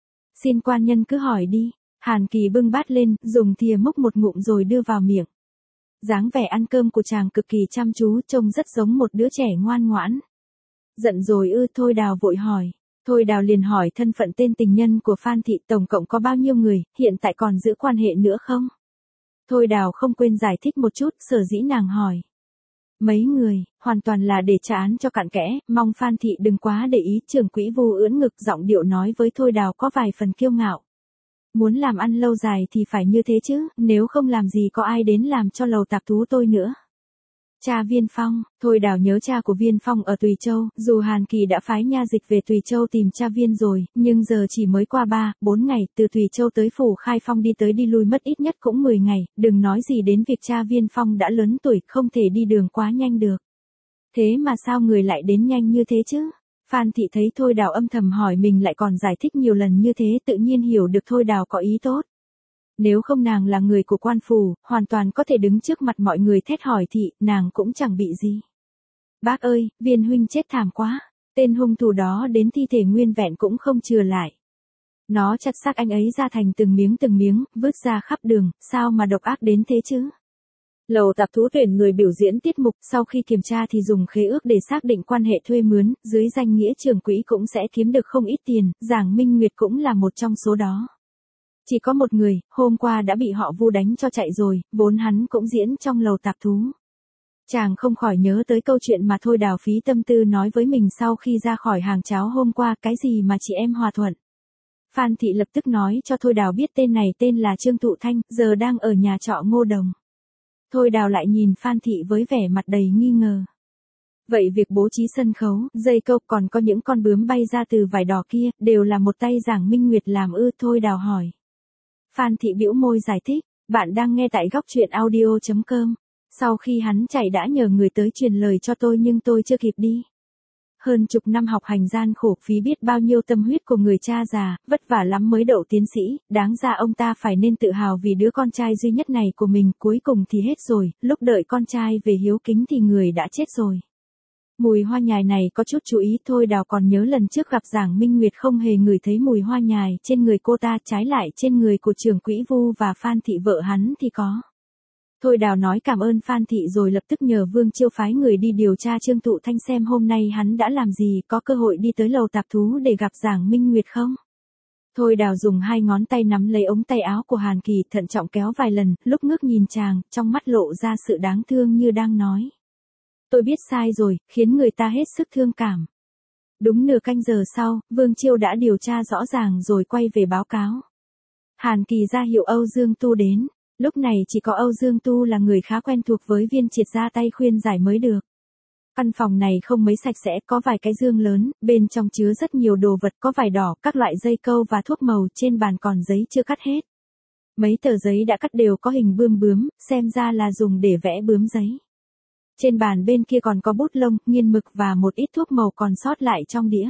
Xin quan nhân cứ hỏi đi. Hàn Kỳ bưng bát lên, dùng thìa múc một ngụm rồi đưa vào miệng. Dáng vẻ ăn cơm của chàng cực kỳ chăm chú, trông rất giống một đứa trẻ ngoan ngoãn. Giận rồi ư? Thôi Đào vội hỏi. Thôi Đào liền hỏi thân phận tên tình nhân của Phan Thị tổng cộng có bao nhiêu người, hiện tại còn giữ quan hệ nữa không? Thôi Đào không quên giải thích một chút, sở dĩ nàng hỏi. Mấy người, hoàn toàn là để trả án cho cặn kẽ, mong Phan Thị đừng quá để ý. Trưởng quỹ Vu ưỡn ngực, giọng điệu nói với Thôi Đào có vài phần kiêu ngạo. Muốn làm ăn lâu dài thì phải như thế chứ, nếu không làm gì có ai đến làm cho lầu tạp thú tôi nữa. Cha Viên Phong, Thôi Đào nhớ cha của Viên Phong ở Tùy Châu, dù Hàn Kỳ đã phái nha dịch về Tùy Châu tìm cha Viên rồi, nhưng giờ chỉ mới qua 3-4 ngày, từ Tùy Châu tới phủ Khai Phong đi tới đi lui mất ít nhất cũng 10 ngày, đừng nói gì đến việc cha Viên Phong đã lớn tuổi, không thể đi đường quá nhanh được. Thế mà sao người lại đến nhanh như thế chứ? Phan Thị thấy Thôi Đào âm thầm hỏi mình lại còn giải thích nhiều lần như thế, tự nhiên hiểu được Thôi Đào có ý tốt. Nếu không nàng là người của quan phủ, hoàn toàn có thể đứng trước mặt mọi người thét hỏi thị, nàng cũng chẳng bị gì. Bác ơi, Viên huynh chết thảm quá, tên hung thủ đó đến thi thể nguyên vẹn cũng không chừa lại. Nó chặt xác anh ấy ra thành từng miếng, vứt ra khắp đường, sao mà độc ác đến thế chứ? Lầu tạp thú tuyển người biểu diễn tiết mục, sau khi kiểm tra thì dùng khế ước để xác định quan hệ thuê mướn, dưới danh nghĩa trưởng quỹ cũng sẽ kiếm được không ít tiền, Giảng Minh Nguyệt cũng là một trong số đó. Chỉ có một người, hôm qua đã bị họ Vu đánh cho chạy rồi, vốn hắn cũng diễn trong lầu tạp thú. Chàng không khỏi nhớ tới câu chuyện mà Thôi Đào phí tâm tư nói với mình sau khi ra khỏi hàng cháo hôm qua, cái gì mà chị em hòa thuận. Phan Thị lập tức nói cho Thôi Đào biết tên này tên là Trương Thụ Thanh, giờ đang ở nhà trọ Ngô Đồng. Thôi Đào lại nhìn Phan Thị với vẻ mặt đầy nghi ngờ. Vậy việc bố trí sân khấu, dây câu còn có những con bướm bay ra từ vải đỏ kia, đều là một tay Giảng Minh Nguyệt làm ư? Thôi Đào hỏi. Phan Thị bĩu môi giải thích, bạn đang nghe tại góc truyện audio.com. Sau khi hắn chạy đã nhờ người tới truyền lời cho tôi nhưng tôi chưa kịp đi. Hơn chục năm học hành gian khổ, phí biết bao nhiêu tâm huyết của người cha già, vất vả lắm mới đậu tiến sĩ, đáng ra ông ta phải nên tự hào vì đứa con trai duy nhất này của mình, cuối cùng thì hết rồi, lúc đợi con trai về hiếu kính thì người đã chết rồi. Mùi hoa nhài này có chút chú ý. Thôi Đào còn nhớ lần trước gặp Giảng Minh Nguyệt không hề ngửi thấy mùi hoa nhài trên người cô ta, trái lại trên người của trưởng quỹ Vu và Phan Thị vợ hắn thì có. Thôi Đào nói cảm ơn Phan Thị rồi lập tức nhờ Vương Chiêu phái người đi điều tra Trương Thụ Thanh xem hôm nay hắn đã làm gì, có cơ hội đi tới lầu tạp thú để gặp Giảng Minh Nguyệt không. Thôi Đào dùng hai ngón tay nắm lấy ống tay áo của Hàn Kỳ, thận trọng kéo vài lần, lúc ngước nhìn chàng, trong mắt lộ ra sự đáng thương như đang nói. Tôi biết sai rồi, khiến người ta hết sức thương cảm. Đúng nửa canh giờ sau, Vương Chiêu đã điều tra rõ ràng rồi quay về báo cáo. Hàn Kỳ ra hiệu Âu Dương Tu đến. Lúc này chỉ có Âu Dương Tu là người khá quen thuộc với Viên Triệt ra tay khuyên giải mới được. Căn phòng này không mấy sạch sẽ, có vài cái giường lớn, bên trong chứa rất nhiều đồ vật, có vải đỏ, các loại dây câu và thuốc màu, trên bàn còn giấy chưa cắt hết. Mấy tờ giấy đã cắt đều có hình bướm, xem ra là dùng để vẽ bướm giấy. Trên bàn bên kia còn có bút lông, nghiên mực và một ít thuốc màu còn sót lại trong đĩa.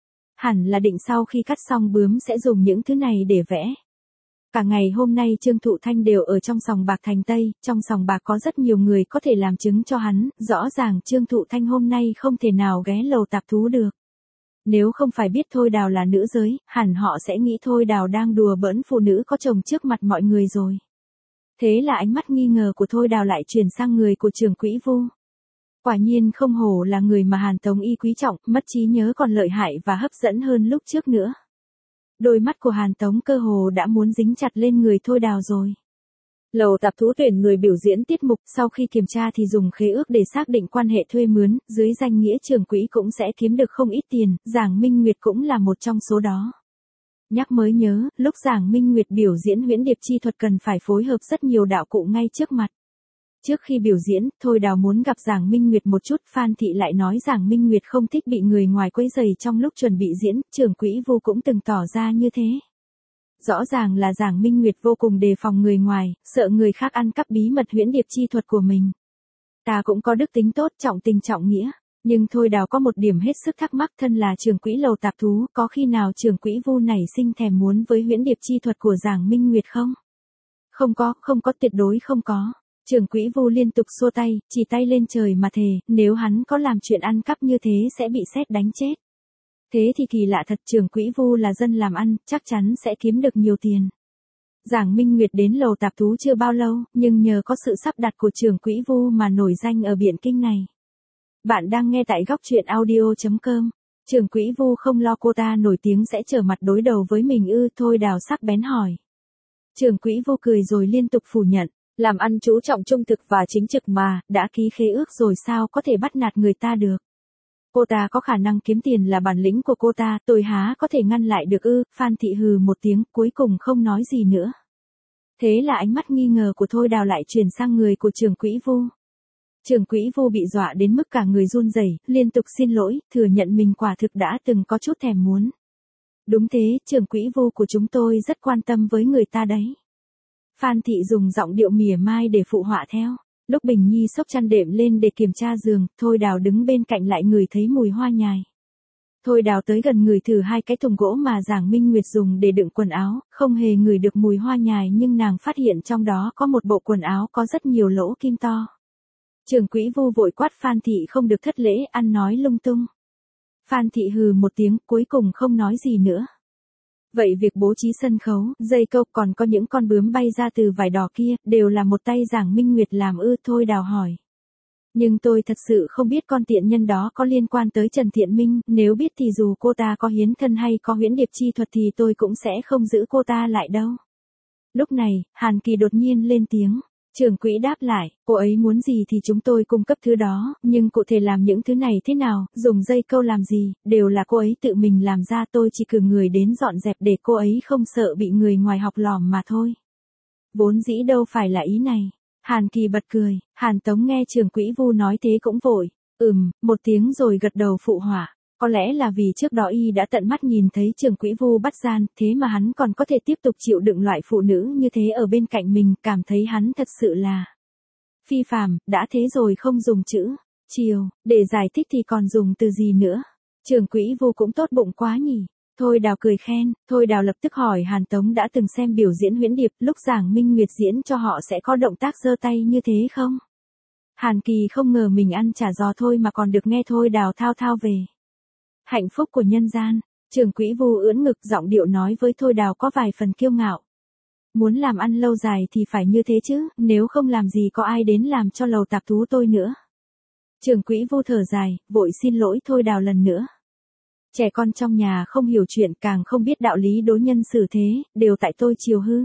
Hẳn là định sau khi cắt xong bướm sẽ dùng những thứ này để vẽ. Cả ngày hôm nay Trương Thụ Thanh đều ở trong sòng bạc Thành Tây, trong sòng bạc có rất nhiều người có thể làm chứng cho hắn, rõ ràng Trương Thụ Thanh hôm nay không thể nào ghé lầu tạp thú được. Nếu không phải biết Thôi Đào là nữ giới, hẳn họ sẽ nghĩ Thôi Đào đang đùa bỡn phụ nữ có chồng trước mặt mọi người rồi. Thế là ánh mắt nghi ngờ của Thôi Đào lại chuyển sang người của trưởng quỹ Vu. Quả nhiên không hổ là người mà Hàn Tống y quý trọng, mất trí nhớ còn lợi hại và hấp dẫn hơn lúc trước nữa. Đôi mắt của Hàn Tống cơ hồ đã muốn dính chặt lên người Thôi Đào rồi. Lầu tạp thú tuyển người biểu diễn tiết mục, sau khi kiểm tra thì dùng khế ước để xác định quan hệ thuê mướn, dưới danh nghĩa trưởng quỹ cũng sẽ kiếm được không ít tiền, Giảng Minh Nguyệt cũng là một trong số đó. Nhắc mới nhớ, lúc Giảng Minh Nguyệt biểu diễn huyễn điệp chi thuật cần phải phối hợp rất nhiều đạo cụ ngay trước mặt. Trước khi biểu diễn, Thôi Đào muốn gặp Giảng Minh Nguyệt một chút, Phan Thị lại nói Giảng Minh Nguyệt không thích bị người ngoài quấy rầy trong lúc chuẩn bị diễn, trưởng quỹ Vu cũng từng tỏ ra như thế. Rõ ràng là Giảng Minh Nguyệt vô cùng đề phòng người ngoài, sợ người khác ăn cắp bí mật huyễn điệp chi thuật của mình. Ta cũng có đức tính tốt, trọng tình trọng nghĩa. Nhưng Thôi Đào có một điểm hết sức thắc mắc, thân là trưởng quỹ lầu tạp thú, có khi nào trưởng quỹ Vu nảy sinh thèm muốn với huyễn điệp chi thuật của Giảng Minh Nguyệt không? Không có, tuyệt đối không có. Trưởng quỹ Vu liên tục xua tay, chỉ tay lên trời mà thề, nếu hắn có làm chuyện ăn cắp như thế sẽ bị sét đánh chết. Thế thì kỳ lạ thật, trưởng quỹ Vu là dân làm ăn, chắc chắn sẽ kiếm được nhiều tiền. Giảng Minh Nguyệt đến lầu tạp thú chưa bao lâu, nhưng nhờ có sự sắp đặt của trưởng quỹ Vu mà nổi danh ở Biện Kinh này. Bạn đang nghe tại góc truyện audio.com. Trưởng quỹ Vu không lo cô ta nổi tiếng sẽ trở mặt đối đầu với mình ư? Thôi Đào sắc bén hỏi. Trưởng quỹ Vu cười rồi liên tục phủ nhận. Làm ăn chú trọng trung thực và chính trực mà, đã ký khế ước rồi sao có thể bắt nạt người ta được. Cô ta có khả năng kiếm tiền là bản lĩnh của cô ta, tôi há có thể ngăn lại được ư? Phan Thị hừ một tiếng, cuối cùng không nói gì nữa. Thế là ánh mắt nghi ngờ của Thôi Đào lại chuyển sang người của trưởng quỹ Vu. Trưởng quỹ Vu bị dọa đến mức cả người run rẩy, liên tục xin lỗi, thừa nhận mình quả thực đã từng có chút thèm muốn. Đúng thế, trưởng quỹ Vu của chúng tôi rất quan tâm với người ta đấy. Phan Thị dùng giọng điệu mỉa mai để phụ họa theo. Lúc Bình Nhi xốc chăn đệm lên để kiểm tra giường, Thôi Đào đứng bên cạnh lại ngửi thấy mùi hoa nhài. Thôi Đào tới gần ngửi thử hai cái thùng gỗ mà Giảng Minh Nguyệt dùng để đựng quần áo, không hề ngửi được mùi hoa nhài nhưng nàng phát hiện trong đó có một bộ quần áo có rất nhiều lỗ kim to. Trưởng quỹ Vu vội quát Phan Thị không được thất lễ, ăn nói lung tung. Phan Thị hừ một tiếng, cuối cùng không nói gì nữa. Vậy việc bố trí sân khấu, dây câu còn có những con bướm bay ra từ vải đỏ kia, đều là một tay Giảng Minh Nguyệt làm ư? Thôi Đào hỏi. Nhưng tôi thật sự không biết con tiện nhân đó có liên quan tới Trần Thiện Minh, nếu biết thì dù cô ta có hiến thân hay có huyễn điệp chi thuật thì tôi cũng sẽ không giữ cô ta lại đâu. Lúc này, Hàn Kỳ đột nhiên lên tiếng. Trưởng quỹ đáp lại, cô ấy muốn gì thì chúng tôi cung cấp thứ đó, nhưng cụ thể làm những thứ này thế nào, dùng dây câu làm gì, đều là cô ấy tự mình làm ra, tôi chỉ cử người đến dọn dẹp để cô ấy không sợ bị người ngoài học lỏm mà thôi. Vốn dĩ đâu phải là ý này. Hàn Kỳ bật cười, Hàn Tống nghe trưởng quỹ Vu nói thế cũng vội, một tiếng rồi gật đầu phụ họa. Có lẽ là vì trước đó y đã tận mắt nhìn thấy trưởng quỹ Vu bắt gian, thế mà hắn còn có thể tiếp tục chịu đựng loại phụ nữ như thế ở bên cạnh mình, cảm thấy hắn thật sự là phi phàm, đã thế rồi không dùng chữ chiều để giải thích thì còn dùng từ gì nữa. Trưởng quỹ Vu cũng tốt bụng quá nhỉ. Thôi Đào cười khen, Thôi Đào lập tức hỏi Hàn Tống đã từng xem biểu diễn huyễn điệp, lúc Giảng Minh Nguyệt diễn cho họ sẽ có động tác giơ tay như thế không? Hàn Kỳ không ngờ mình ăn chả giò thôi mà còn được nghe Thôi Đào thao thao về hạnh phúc của nhân gian. Trưởng quỹ Vu ưỡn ngực, giọng điệu nói với Thôi Đào có vài phần kiêu ngạo. Muốn làm ăn lâu dài thì phải như thế chứ, nếu không làm gì có ai đến làm cho lầu tạp thú tôi nữa. Trưởng quỹ Vu thở dài, vội xin lỗi Thôi Đào lần nữa. Trẻ con trong nhà không hiểu chuyện, càng không biết đạo lý đối nhân xử thế, đều tại tôi chiều hư.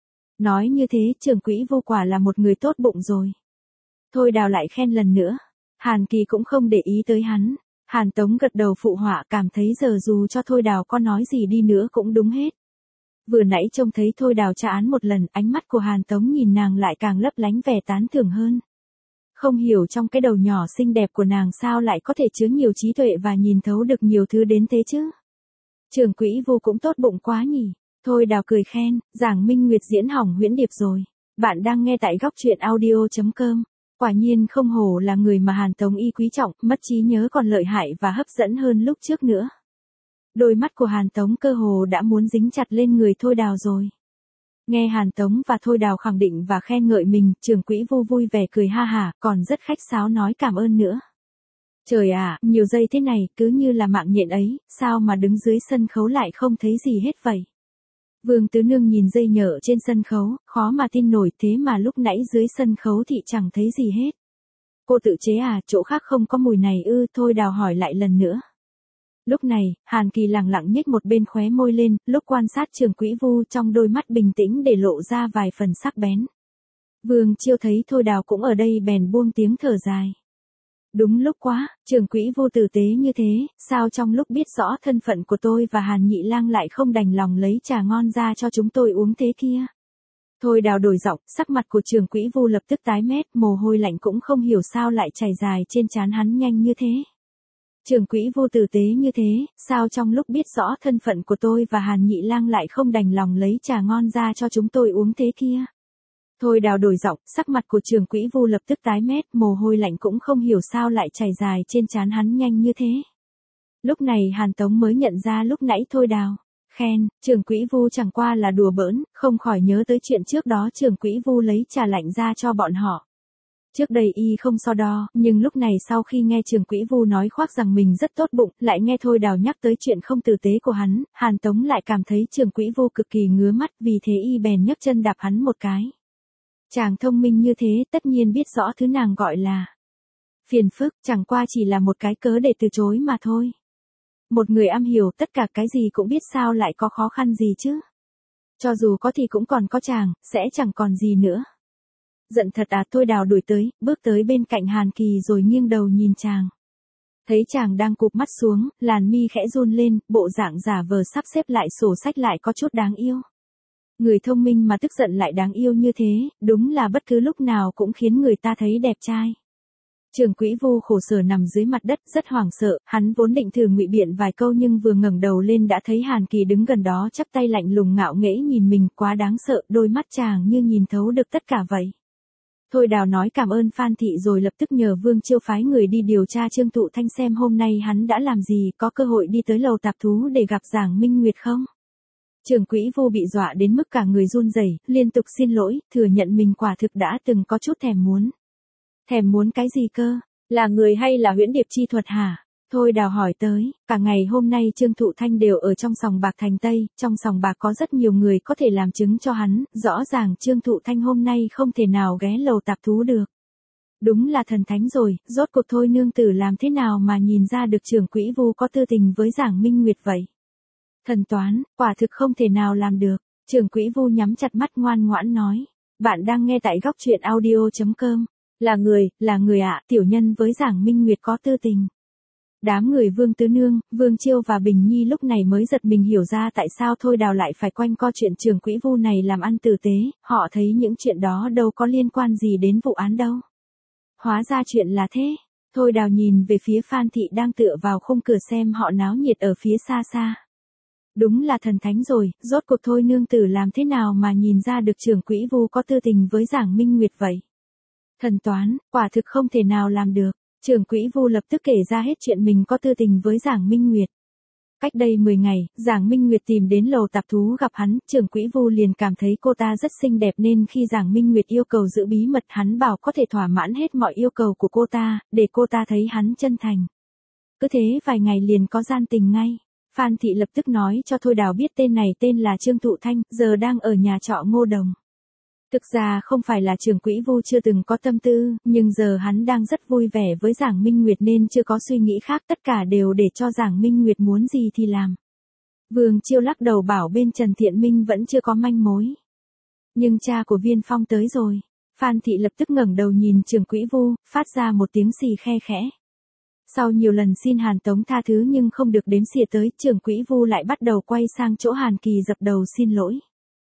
Nói như thế, trưởng quỹ Vu quả là một người tốt bụng rồi. Thôi Đào lại khen lần nữa. Hàn Kỳ cũng không để ý tới hắn. Hàn Tống gật đầu phụ họa, cảm thấy giờ dù cho Thôi Đào có nói gì đi nữa cũng đúng hết. Vừa nãy trông thấy Thôi Đào tra án một lần, ánh mắt của Hàn Tống nhìn nàng lại càng lấp lánh vẻ tán thưởng hơn. Không hiểu trong cái đầu nhỏ xinh đẹp của nàng sao lại có thể chứa nhiều trí tuệ và nhìn thấu được nhiều thứ đến thế chứ. Trưởng quỹ Vu cũng tốt bụng quá nhỉ. Thôi Đào cười khen, Giảng Minh Nguyệt diễn hỏng huyễn điệp rồi. Bạn đang nghe tại góc truyện audio.com. Quả nhiên không hổ là người mà Hàn Tống y quý trọng, mất trí nhớ còn lợi hại và hấp dẫn hơn lúc trước nữa. Đôi mắt của Hàn Tống cơ hồ đã muốn dính chặt lên người Thôi Đào rồi. Nghe Hàn Tống và Thôi Đào khẳng định và khen ngợi mình, trưởng quỹ Vu vui vẻ cười ha hả, còn rất khách sáo nói cảm ơn nữa. Trời ạ, nhiều giây thế này, cứ như là mạng nhện ấy, sao mà đứng dưới sân khấu lại không thấy gì hết vậy? Vương Tứ Nương nhìn dây nhợ trên sân khấu, khó mà tin nổi, thế mà lúc nãy dưới sân khấu thì chẳng thấy gì hết. Cô tự chế à, chỗ khác không có mùi này ư? Thôi Đào hỏi lại lần nữa. Lúc này, Hàn Kỳ lẳng lặng nhếch một bên khóe môi lên, lúc quan sát trưởng quỹ Vu trong đôi mắt bình tĩnh để lộ ra vài phần sắc bén. Vương Chiêu thấy Thôi Đào cũng ở đây bèn buông tiếng thở dài. Đúng lúc quá, trưởng quỹ Vu tử tế như thế, sao trong lúc biết rõ thân phận của tôi và Hàn Nhị Lang lại không đành lòng lấy trà ngon ra cho chúng tôi uống thế kia. Thôi Đào đổi giọng, sắc mặt của trưởng quỹ Vu lập tức tái mét, mồ hôi lạnh cũng không hiểu sao lại chảy dài trên trán hắn nhanh như thế. Trưởng quỹ Vu tử tế như thế, sao trong lúc biết rõ thân phận của tôi và Hàn Nhị Lang lại không đành lòng lấy trà ngon ra cho chúng tôi uống thế kia. Thôi Đào đổi giọng, sắc mặt của trưởng quỹ Vu lập tức tái mét, mồ hôi lạnh cũng không hiểu sao lại chảy dài trên trán hắn nhanh như thế. Lúc này Hàn Tống mới nhận ra lúc nãy Thôi Đào khen, trưởng quỹ Vu chẳng qua là đùa bỡn, không khỏi nhớ tới chuyện trước đó trưởng quỹ Vu lấy trà lạnh ra cho bọn họ. Trước đây y không so đo, nhưng lúc này sau khi nghe trưởng quỹ Vu nói khoác rằng mình rất tốt bụng, lại nghe Thôi Đào nhắc tới chuyện không tử tế của hắn, Hàn Tống lại cảm thấy trưởng quỹ Vu cực kỳ ngứa mắt, vì thế y bèn nhấc chân đạp hắn một cái. Chàng thông minh như thế tất nhiên biết rõ thứ nàng gọi là phiền phức, chẳng qua chỉ là một cái cớ để từ chối mà thôi. Một người am hiểu tất cả cái gì cũng biết sao lại có khó khăn gì chứ. Cho dù có thì cũng còn có chàng, sẽ chẳng còn gì nữa. Giận thật à, Thôi Đào đuổi tới, bước tới bên cạnh Hàn Kỳ rồi nghiêng đầu nhìn chàng. Thấy chàng đang cụp mắt xuống, làn mi khẽ run lên, bộ dạng giả vờ sắp xếp lại sổ sách lại có chút đáng yêu. Người thông minh mà tức giận lại đáng yêu như thế, đúng là bất cứ lúc nào cũng khiến người ta thấy đẹp trai. Trưởng quỹ Vu khổ sở nằm dưới mặt đất rất hoảng sợ, hắn vốn định thử ngụy biện vài câu nhưng vừa ngẩng đầu lên đã thấy Hàn Kỳ đứng gần đó chắp tay lạnh lùng ngạo nghễ nhìn mình, quá đáng sợ, đôi mắt chàng như nhìn thấu được tất cả vậy. Thôi Đào nói cảm ơn Phan Thị rồi lập tức nhờ Vương Chiêu phái người đi điều tra Trương Thụ Thanh xem hôm nay hắn đã làm gì, có cơ hội đi tới lầu tạp thú để gặp Giảng Minh Nguyệt không. Trưởng quỹ Vu bị dọa đến mức cả người run rẩy, liên tục xin lỗi, thừa nhận mình quả thực đã từng có chút thèm muốn. Thèm muốn cái gì cơ? Là người hay là huyễn điệp chi thuật hả? Thôi Đào hỏi tới, cả ngày hôm nay Trương Thụ Thanh đều ở trong sòng bạc thành Tây, trong sòng bạc có rất nhiều người có thể làm chứng cho hắn, rõ ràng Trương Thụ Thanh hôm nay không thể nào ghé lầu tạp thú được. Đúng là thần thánh rồi, rốt cuộc Thôi nương tử làm thế nào mà nhìn ra được trưởng quỹ Vu có tư tình với Giảng Minh Nguyệt vậy? Thần toán, quả thực không thể nào làm được. Trưởng quỹ Vu nhắm chặt mắt ngoan ngoãn nói. Bạn đang nghe tại góc truyện audio.com. Là người ạ, tiểu nhân với Giảng Minh Nguyệt có tư tình. Đám người Vương Tứ Nương, Vương Chiêu và Bình Nhi lúc này mới giật mình hiểu ra tại sao Thôi Đào lại phải quanh co chuyện trưởng quỹ Vu này làm ăn tử tế, họ thấy những chuyện đó đâu có liên quan gì đến vụ án đâu. Hóa ra chuyện là thế. Thôi Đào nhìn về phía Phan Thị đang tựa vào khung cửa xem họ náo nhiệt ở phía xa xa. Đúng là thần thánh rồi, rốt cuộc Thôi nương tử làm thế nào mà nhìn ra được trưởng quỹ Vu có tư tình với Giảng Minh Nguyệt vậy? Thần toán, quả thực không thể nào làm được. Trưởng quỹ Vu lập tức kể ra hết chuyện mình có tư tình với Giảng Minh Nguyệt. Cách đây 10 ngày, Giảng Minh Nguyệt tìm đến lầu tạp thú gặp hắn, trưởng quỹ Vu liền cảm thấy cô ta rất xinh đẹp nên khi Giảng Minh Nguyệt yêu cầu giữ bí mật hắn bảo có thể thỏa mãn hết mọi yêu cầu của cô ta, để cô ta thấy hắn chân thành. Cứ thế vài ngày liền có gian tình ngay. Phan Thị lập tức nói cho Thôi Đào biết tên này tên là Trương Thụ Thanh, giờ đang ở nhà trọ Ngô Đồng. Thực ra không phải là trưởng quỹ Vu chưa từng có tâm tư, nhưng giờ hắn đang rất vui vẻ với Giảng Minh Nguyệt nên chưa có suy nghĩ khác, tất cả đều để cho Giảng Minh Nguyệt muốn gì thì làm. Vương Chiêu lắc đầu bảo bên Trần Thiện Minh vẫn chưa có manh mối. Nhưng cha của Viên Phong tới rồi. Phan Thị lập tức ngẩng đầu nhìn trưởng quỹ Vu, phát ra một tiếng xì khe khẽ. Sau nhiều lần xin Hàn Tống tha thứ nhưng không được đếm xỉa tới, trưởng quỹ Vu lại bắt đầu quay sang chỗ Hàn Kỳ dập đầu xin lỗi.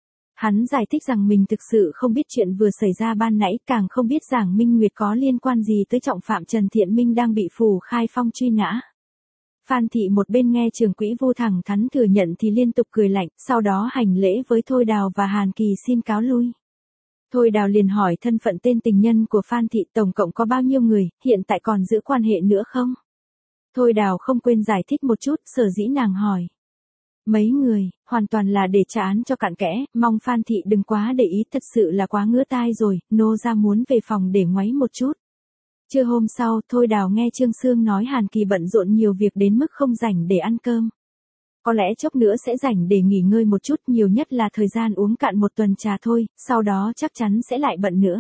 Hắn giải thích rằng mình thực sự không biết chuyện vừa xảy ra ban nãy, càng không biết Giảng Minh Nguyệt có liên quan gì tới trọng phạm Trần Thiện Minh đang bị Phủ Khai Phong truy nã. Phan Thị một bên nghe trưởng quỹ Vu thẳng thắn thừa nhận thì liên tục cười lạnh, sau đó hành lễ với Thôi Đào và Hàn Kỳ xin cáo lui. Thôi Đào liền hỏi thân phận tên tình nhân của Phan Thị tổng cộng có bao nhiêu người, hiện tại còn giữ quan hệ nữa không? Thôi Đào không quên giải thích một chút, sở dĩ nàng hỏi. Mấy người, hoàn toàn là để trả án cho cặn kẽ, mong Phan Thị đừng quá để ý, thật sự là quá ngứa tai rồi, nô ra muốn về phòng để ngoáy một chút. Trưa hôm sau, Thôi Đào nghe Trương Sương nói Hàn Kỳ bận rộn nhiều việc đến mức không rảnh để ăn cơm. Có lẽ chốc nữa sẽ rảnh để nghỉ ngơi một chút, nhiều nhất là thời gian uống cạn một tuần trà thôi, sau đó chắc chắn sẽ lại bận nữa.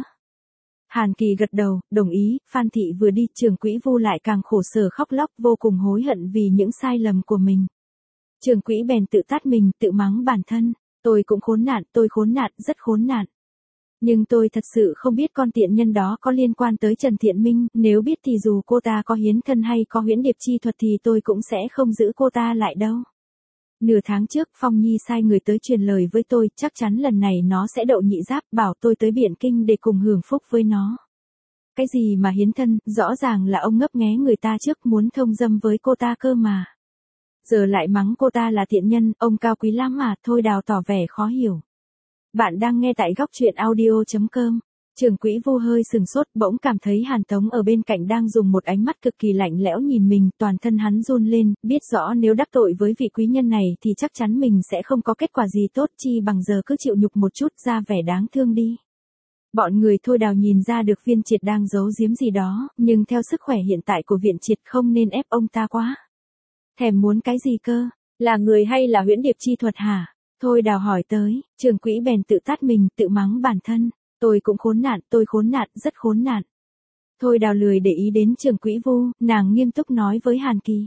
Hàn Kỳ gật đầu, đồng ý, Phan Thị vừa đi, trưởng quỹ Vu lại càng khổ sở khóc lóc, vô cùng hối hận vì những sai lầm của mình. Trưởng quỹ bèn tự tát mình, tự mắng bản thân, tôi cũng khốn nạn, tôi khốn nạn, rất khốn nạn. Nhưng tôi thật sự không biết con tiện nhân đó có liên quan tới Trần Thiện Minh, nếu biết thì dù cô ta có hiến thân hay có huyễn điệp chi thuật thì tôi cũng sẽ không giữ cô ta lại đâu. Nửa tháng trước Phong Nhi sai người tới truyền lời với tôi, chắc chắn lần này nó sẽ đậu nhị giáp, bảo tôi tới Biện Kinh để cùng hưởng phúc với nó. Cái gì mà hiến thân, rõ ràng là ông ngấp nghé người ta trước, muốn thông dâm với cô ta cơ mà. Giờ lại mắng cô ta là tiện nhân, ông cao quý lắm mà. Thôi Đào tỏ vẻ khó hiểu. Bạn đang nghe tại góc truyện audio.com. Trưởng quỹ Vu hơi sừng sốt, bỗng cảm thấy Hàn Tống ở bên cạnh đang dùng một ánh mắt cực kỳ lạnh lẽo nhìn mình, toàn thân hắn run lên, biết rõ nếu đắc tội với vị quý nhân này thì chắc chắn mình sẽ không có kết quả gì tốt, chi bằng giờ cứ chịu nhục một chút, ra vẻ đáng thương đi. Bọn người Thôi Đào nhìn ra được Viên Triệt đang giấu giếm gì đó, nhưng theo sức khỏe hiện tại của Viện Triệt không nên ép ông ta quá. Thèm muốn cái gì cơ? Là người hay là huyễn điệp chi thuật hả? Thôi Đào hỏi tới, trưởng quỹ bèn tự tát mình, tự mắng bản thân. Tôi cũng khốn nạn, tôi khốn nạn, rất khốn nạn. Thôi Đào lười để ý đến trưởng quỹ Vu, nàng nghiêm túc nói với Hàn Kỳ.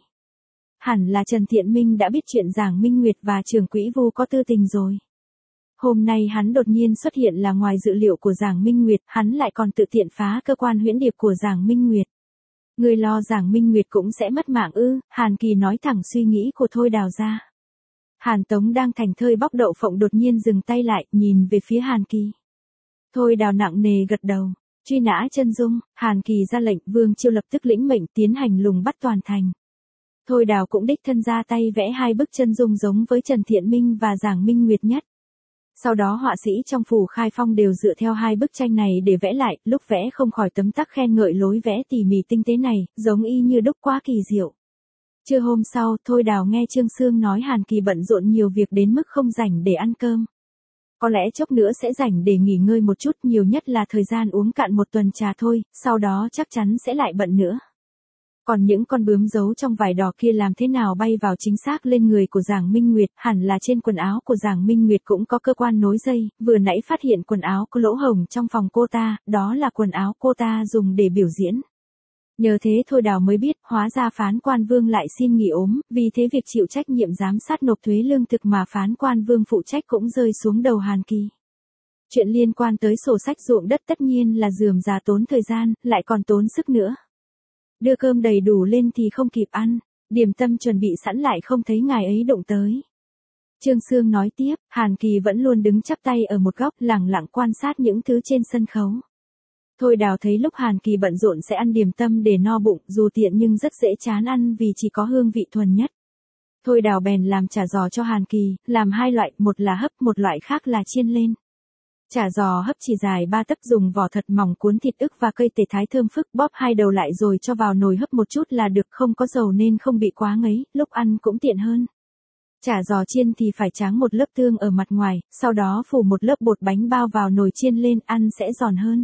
Hẳn là Trần Thiện Minh đã biết chuyện Giảng Minh Nguyệt và trưởng quỹ Vu có tư tình rồi. Hôm nay hắn đột nhiên xuất hiện là ngoài dự liệu của Giảng Minh Nguyệt, hắn lại còn tự tiện phá cơ quan huyễn điệp của Giảng Minh Nguyệt. Người lo Giảng Minh Nguyệt cũng sẽ mất mạng ư? Hàn Kỳ nói thẳng suy nghĩ của Thôi Đào ra. Hàn Tống đang thành thơi bóc đậu phộng đột nhiên dừng tay lại, nhìn về phía Hàn Kỳ. Thôi Đào nặng nề gật đầu. Truy nã chân dung, Hàn Kỳ ra lệnh, Vương Chiêu lập tức lĩnh mệnh tiến hành lùng bắt toàn thành. Thôi Đào cũng đích thân ra tay vẽ 2 bức chân dung giống với Trần Thiện Minh và Giảng Minh Nguyệt nhất. Sau đó họa sĩ trong phủ Khai Phong đều dựa theo 2 bức tranh này để vẽ lại, lúc vẽ không khỏi tấm tắc khen ngợi lối vẽ tỉ mỉ tinh tế này, giống y như đúc quá kỳ diệu. Trưa hôm sau, Thôi Đào nghe Trương Sương nói Hàn Kỳ bận rộn nhiều việc đến mức không rảnh để ăn cơm. Có lẽ chốc nữa sẽ rảnh để nghỉ ngơi một chút, nhiều nhất là thời gian uống cạn một tuần trà thôi, sau đó chắc chắn sẽ lại bận nữa. Còn những con bướm giấu trong vải đỏ kia làm thế nào bay vào chính xác lên người của Giảng Minh Nguyệt, hẳn là trên quần áo của Giảng Minh Nguyệt cũng có cơ quan nối dây, vừa nãy phát hiện quần áo có lỗ hổng trong phòng cô ta, đó là quần áo cô ta dùng để biểu diễn. Nhờ thế Thôi Đào mới biết, hóa ra Phán Quan Vương lại xin nghỉ ốm, vì thế việc chịu trách nhiệm giám sát nộp thuế lương thực mà Phán Quan Vương phụ trách cũng rơi xuống đầu Hàn Kỳ. Chuyện liên quan tới sổ sách ruộng đất tất nhiên là rườm rà tốn thời gian, lại còn tốn sức nữa. Đưa cơm đầy đủ lên thì không kịp ăn, điểm tâm chuẩn bị sẵn lại không thấy ngài ấy động tới. Trương Sương nói tiếp, Hàn Kỳ vẫn luôn đứng chắp tay ở một góc lẳng lặng quan sát những thứ trên sân khấu. Thôi Đào thấy lúc Hàn Kỳ bận rộn sẽ ăn điểm tâm để no bụng, dù tiện nhưng rất dễ chán ăn vì chỉ có hương vị thuần nhất. Thôi Đào bèn làm chả giò cho Hàn Kỳ, làm 2 loại, một là hấp, một loại khác là chiên lên. Chả giò hấp chỉ dài 3 tấc, dùng vỏ thật mỏng cuốn thịt ức và cây tề thái thơm phức, bóp 2 đầu lại rồi cho vào nồi hấp một chút là được, không có dầu nên không bị quá ngấy, lúc ăn cũng tiện hơn. Chả giò chiên thì phải tráng một lớp tương ở mặt ngoài, sau đó phủ một lớp bột bánh bao vào nồi chiên lên, ăn sẽ giòn hơn.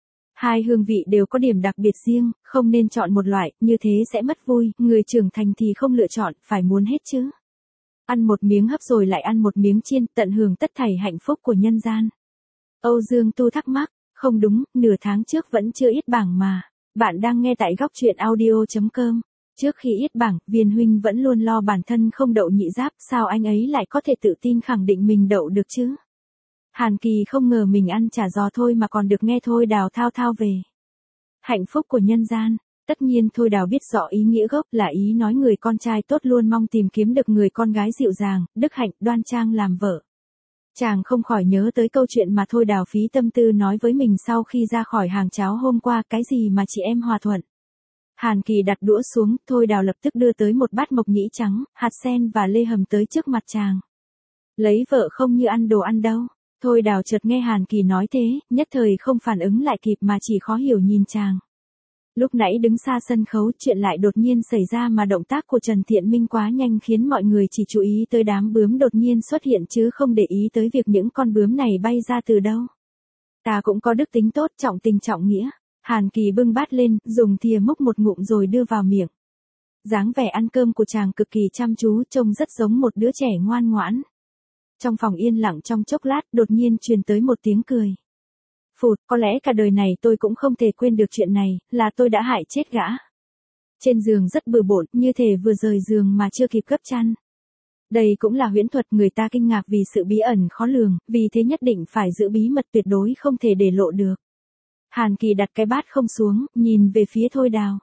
2 hương vị đều có điểm đặc biệt riêng, không nên chọn một loại, như thế sẽ mất vui, người trưởng thành thì không lựa chọn, phải muốn hết chứ. Ăn một miếng hấp rồi lại ăn một miếng chiên, tận hưởng tất thảy hạnh phúc của nhân gian. Âu Dương Tu thắc mắc, không đúng, nửa tháng trước vẫn chưa yết bảng mà. Bạn đang nghe tại góc truyện audio.com. Trước khi yết bảng, Viên huynh vẫn luôn lo bản thân không đậu nhị giáp, sao anh ấy lại có thể tự tin khẳng định mình đậu được chứ? Hàn Kỳ không ngờ mình ăn chả giò thôi mà còn được nghe Thôi Đào thao thao về hạnh phúc của nhân gian. Tất nhiên Thôi Đào biết rõ ý nghĩa gốc là ý nói người con trai tốt luôn mong tìm kiếm được người con gái dịu dàng, đức hạnh, đoan trang làm vợ. Chàng không khỏi nhớ tới câu chuyện mà Thôi Đào phí tâm tư nói với mình sau khi ra khỏi hàng cháo hôm qua, cái gì mà chị em hòa thuận. Hàn Kỳ đặt đũa xuống, Thôi Đào lập tức đưa tới một bát mộc nhĩ trắng, hạt sen và lê hầm tới trước mặt chàng. Lấy vợ không như ăn đồ ăn đâu. Thôi Đào chợt nghe Hàn Kỳ nói thế, nhất thời không phản ứng lại kịp mà chỉ khó hiểu nhìn chàng. Lúc nãy đứng xa sân khấu, chuyện lại đột nhiên xảy ra mà động tác của Trần Thiện Minh quá nhanh khiến mọi người chỉ chú ý tới đám bướm đột nhiên xuất hiện chứ không để ý tới việc những con bướm này bay ra từ đâu. Ta cũng có đức tính tốt, trọng tình trọng nghĩa. Hàn Kỳ bưng bát lên, dùng thìa múc một ngụm rồi đưa vào miệng. Dáng vẻ ăn cơm của chàng cực kỳ chăm chú, trông rất giống một đứa trẻ ngoan ngoãn. Trong phòng yên lặng trong chốc lát, đột nhiên truyền tới một tiếng cười. Phụt, có lẽ cả đời này tôi cũng không thể quên được chuyện này, là tôi đã hại chết gã. Trên giường rất bừa bộn, như thể vừa rời giường mà chưa kịp gấp chăn. Đây cũng là huyễn thuật, người ta kinh ngạc vì sự bí ẩn khó lường, vì thế nhất định phải giữ bí mật tuyệt đối không thể để lộ được. Hàn Kỳ đặt cái bát không xuống, nhìn về phía Thôi Đào.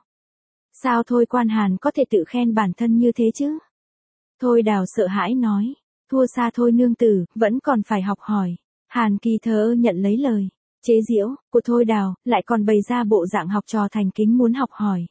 Sao Thôi Quan Hàn có thể tự khen bản thân như thế chứ? Thôi Đào sợ hãi nói. Thua xa thôi nương tử, vẫn còn phải học hỏi. Hàn Kỳ thờ ơ nhận lấy lời. Chế giễu của Thôi Đào, lại còn bày ra bộ dạng học trò thành kính muốn học hỏi.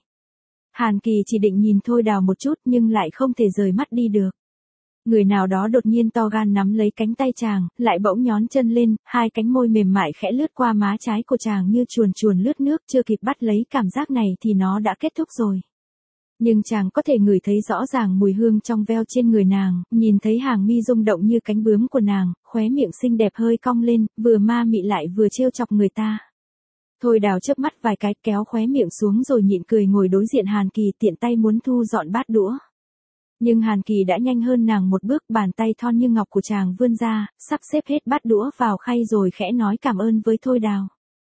Hàn Kỳ chỉ định nhìn Thôi Đào một chút nhưng lại không thể rời mắt đi được. Người nào đó đột nhiên to gan nắm lấy cánh tay chàng, lại bỗng nhón chân lên, hai cánh môi mềm mại khẽ lướt qua má trái của chàng như chuồn chuồn lướt nước, chưa kịp bắt lấy cảm giác này thì nó đã kết thúc rồi. Nhưng chàng có thể ngửi thấy rõ ràng mùi hương trong veo trên người nàng, nhìn thấy hàng mi rung động như cánh bướm của nàng, khóe miệng xinh đẹp hơi cong lên, vừa ma mị lại vừa trêu chọc người ta. Thôi Đào chớp mắt vài cái kéo khóe miệng xuống rồi nhịn cười ngồi đối diện Hàn Kỳ, tiện tay muốn thu dọn bát đũa. Nhưng Hàn Kỳ đã nhanh hơn nàng một bước, bàn tay thon như ngọc của chàng vươn ra, sắp xếp hết bát đũa vào khay rồi khẽ nói cảm ơn với Thôi Đào.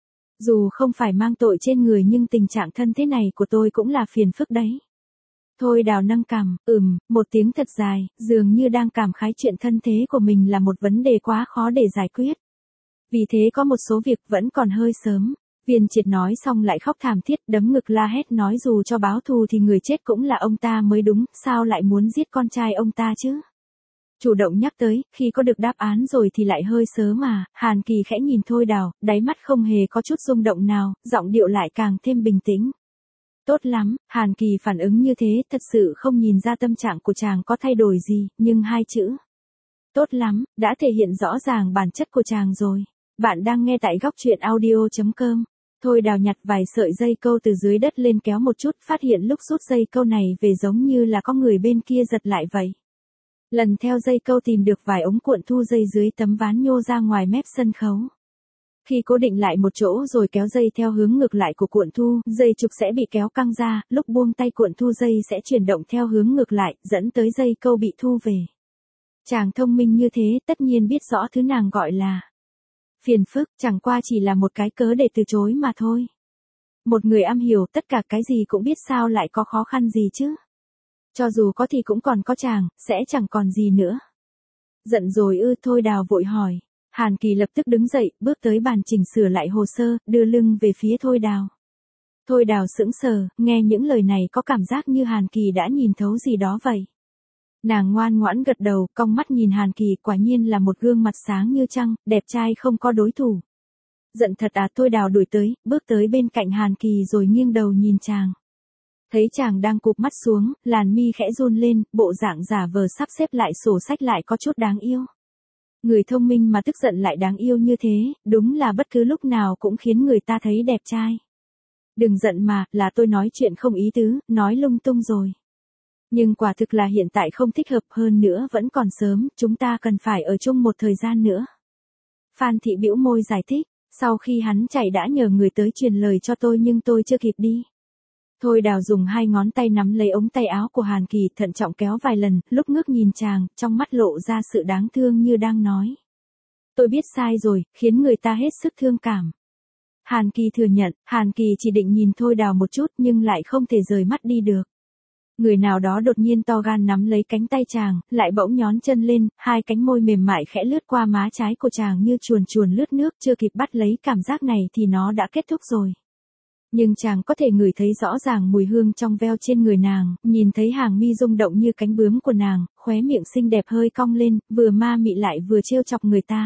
Dù không phải mang tội trên người nhưng tình trạng thân thế này của tôi cũng là phiền phức đấy. Thôi Đào nâng cằm, một tiếng thật dài, dường như đang cảm khái chuyện thân thế của mình là một vấn đề quá khó để giải quyết. Vì thế có một số việc vẫn còn hơi sớm. Viên Triệt nói xong lại khóc thảm thiết, đấm ngực la hét nói dù cho báo thù thì người chết cũng là ông ta mới đúng, sao lại muốn giết con trai ông ta chứ? Chủ động nhắc tới, khi có được đáp án rồi thì lại hơi sớm mà. Hàn Kỳ khẽ nhìn Thôi Đào, đáy mắt không hề có chút rung động nào, giọng điệu lại càng thêm bình tĩnh. Tốt lắm, Hàn Kỳ phản ứng như thế, thật sự không nhìn ra tâm trạng của chàng có thay đổi gì, nhưng hai chữ tốt lắm, đã thể hiện rõ ràng bản chất của chàng rồi. Bạn đang nghe tại góc truyện audio.com. Thôi Đào nhặt vài sợi dây câu từ dưới đất lên kéo một chút, phát hiện lúc rút dây câu này về giống như là có người bên kia giật lại vậy. Lần theo dây câu tìm được vài ống cuộn thu dây dưới tấm ván nhô ra ngoài mép sân khấu. Khi cố định lại một chỗ rồi kéo dây theo hướng ngược lại của cuộn thu, dây trục sẽ bị kéo căng ra, lúc buông tay cuộn thu dây sẽ chuyển động theo hướng ngược lại, dẫn tới dây câu bị thu về. Chàng thông minh như thế, tất nhiên biết rõ thứ nàng gọi là phiền phức, chẳng qua chỉ là một cái cớ để từ chối mà thôi. Một người am hiểu tất cả cái gì cũng biết sao lại có khó khăn gì chứ. Cho dù có thì cũng còn có chàng, sẽ chẳng còn gì nữa. Giận rồi ư? Thôi Đào vội hỏi. Hàn Kỳ lập tức đứng dậy, bước tới bàn chỉnh sửa lại hồ sơ, đưa lưng về phía Thôi Đào. Thôi Đào sững sờ, nghe những lời này có cảm giác như Hàn Kỳ đã nhìn thấu gì đó vậy. Nàng ngoan ngoãn gật đầu, cong mắt nhìn Hàn Kỳ, quả nhiên là một gương mặt sáng như trăng, đẹp trai không có đối thủ. Giận thật à? Thôi Đào đuổi tới, bước tới bên cạnh Hàn Kỳ rồi nghiêng đầu nhìn chàng. Thấy chàng đang cụp mắt xuống, làn mi khẽ run lên, bộ dạng giả vờ sắp xếp lại sổ sách lại có chút đáng yêu. Người thông minh mà tức giận lại đáng yêu như thế, đúng là bất cứ lúc nào cũng khiến người ta thấy đẹp trai. Đừng giận mà, là tôi nói chuyện không ý tứ, nói lung tung rồi. Nhưng quả thực là hiện tại không thích hợp, hơn nữa vẫn còn sớm, chúng ta cần phải ở chung một thời gian nữa. Phan Thị bĩu môi giải thích, sau khi hắn chạy đã nhờ người tới truyền lời cho tôi nhưng tôi chưa kịp đi. Thôi Đào dùng hai ngón tay nắm lấy ống tay áo của Hàn Kỳ, thận trọng kéo vài lần, lúc ngước nhìn chàng, trong mắt lộ ra sự đáng thương như đang nói. Tôi biết sai rồi, khiến người ta hết sức thương cảm. Hàn Kỳ thừa nhận, Hàn Kỳ chỉ định nhìn Thôi Đào một chút nhưng lại không thể rời mắt đi được. Người nào đó đột nhiên to gan nắm lấy cánh tay chàng, lại bỗng nhón chân lên, hai cánh môi mềm mại khẽ lướt qua má trái của chàng như chuồn chuồn lướt nước, chưa kịp bắt lấy cảm giác này thì nó đã kết thúc rồi. Nhưng chàng có thể ngửi thấy rõ ràng mùi hương trong veo trên người nàng, nhìn thấy hàng mi rung động như cánh bướm của nàng, khóe miệng xinh đẹp hơi cong lên, vừa ma mị lại vừa trêu chọc người ta.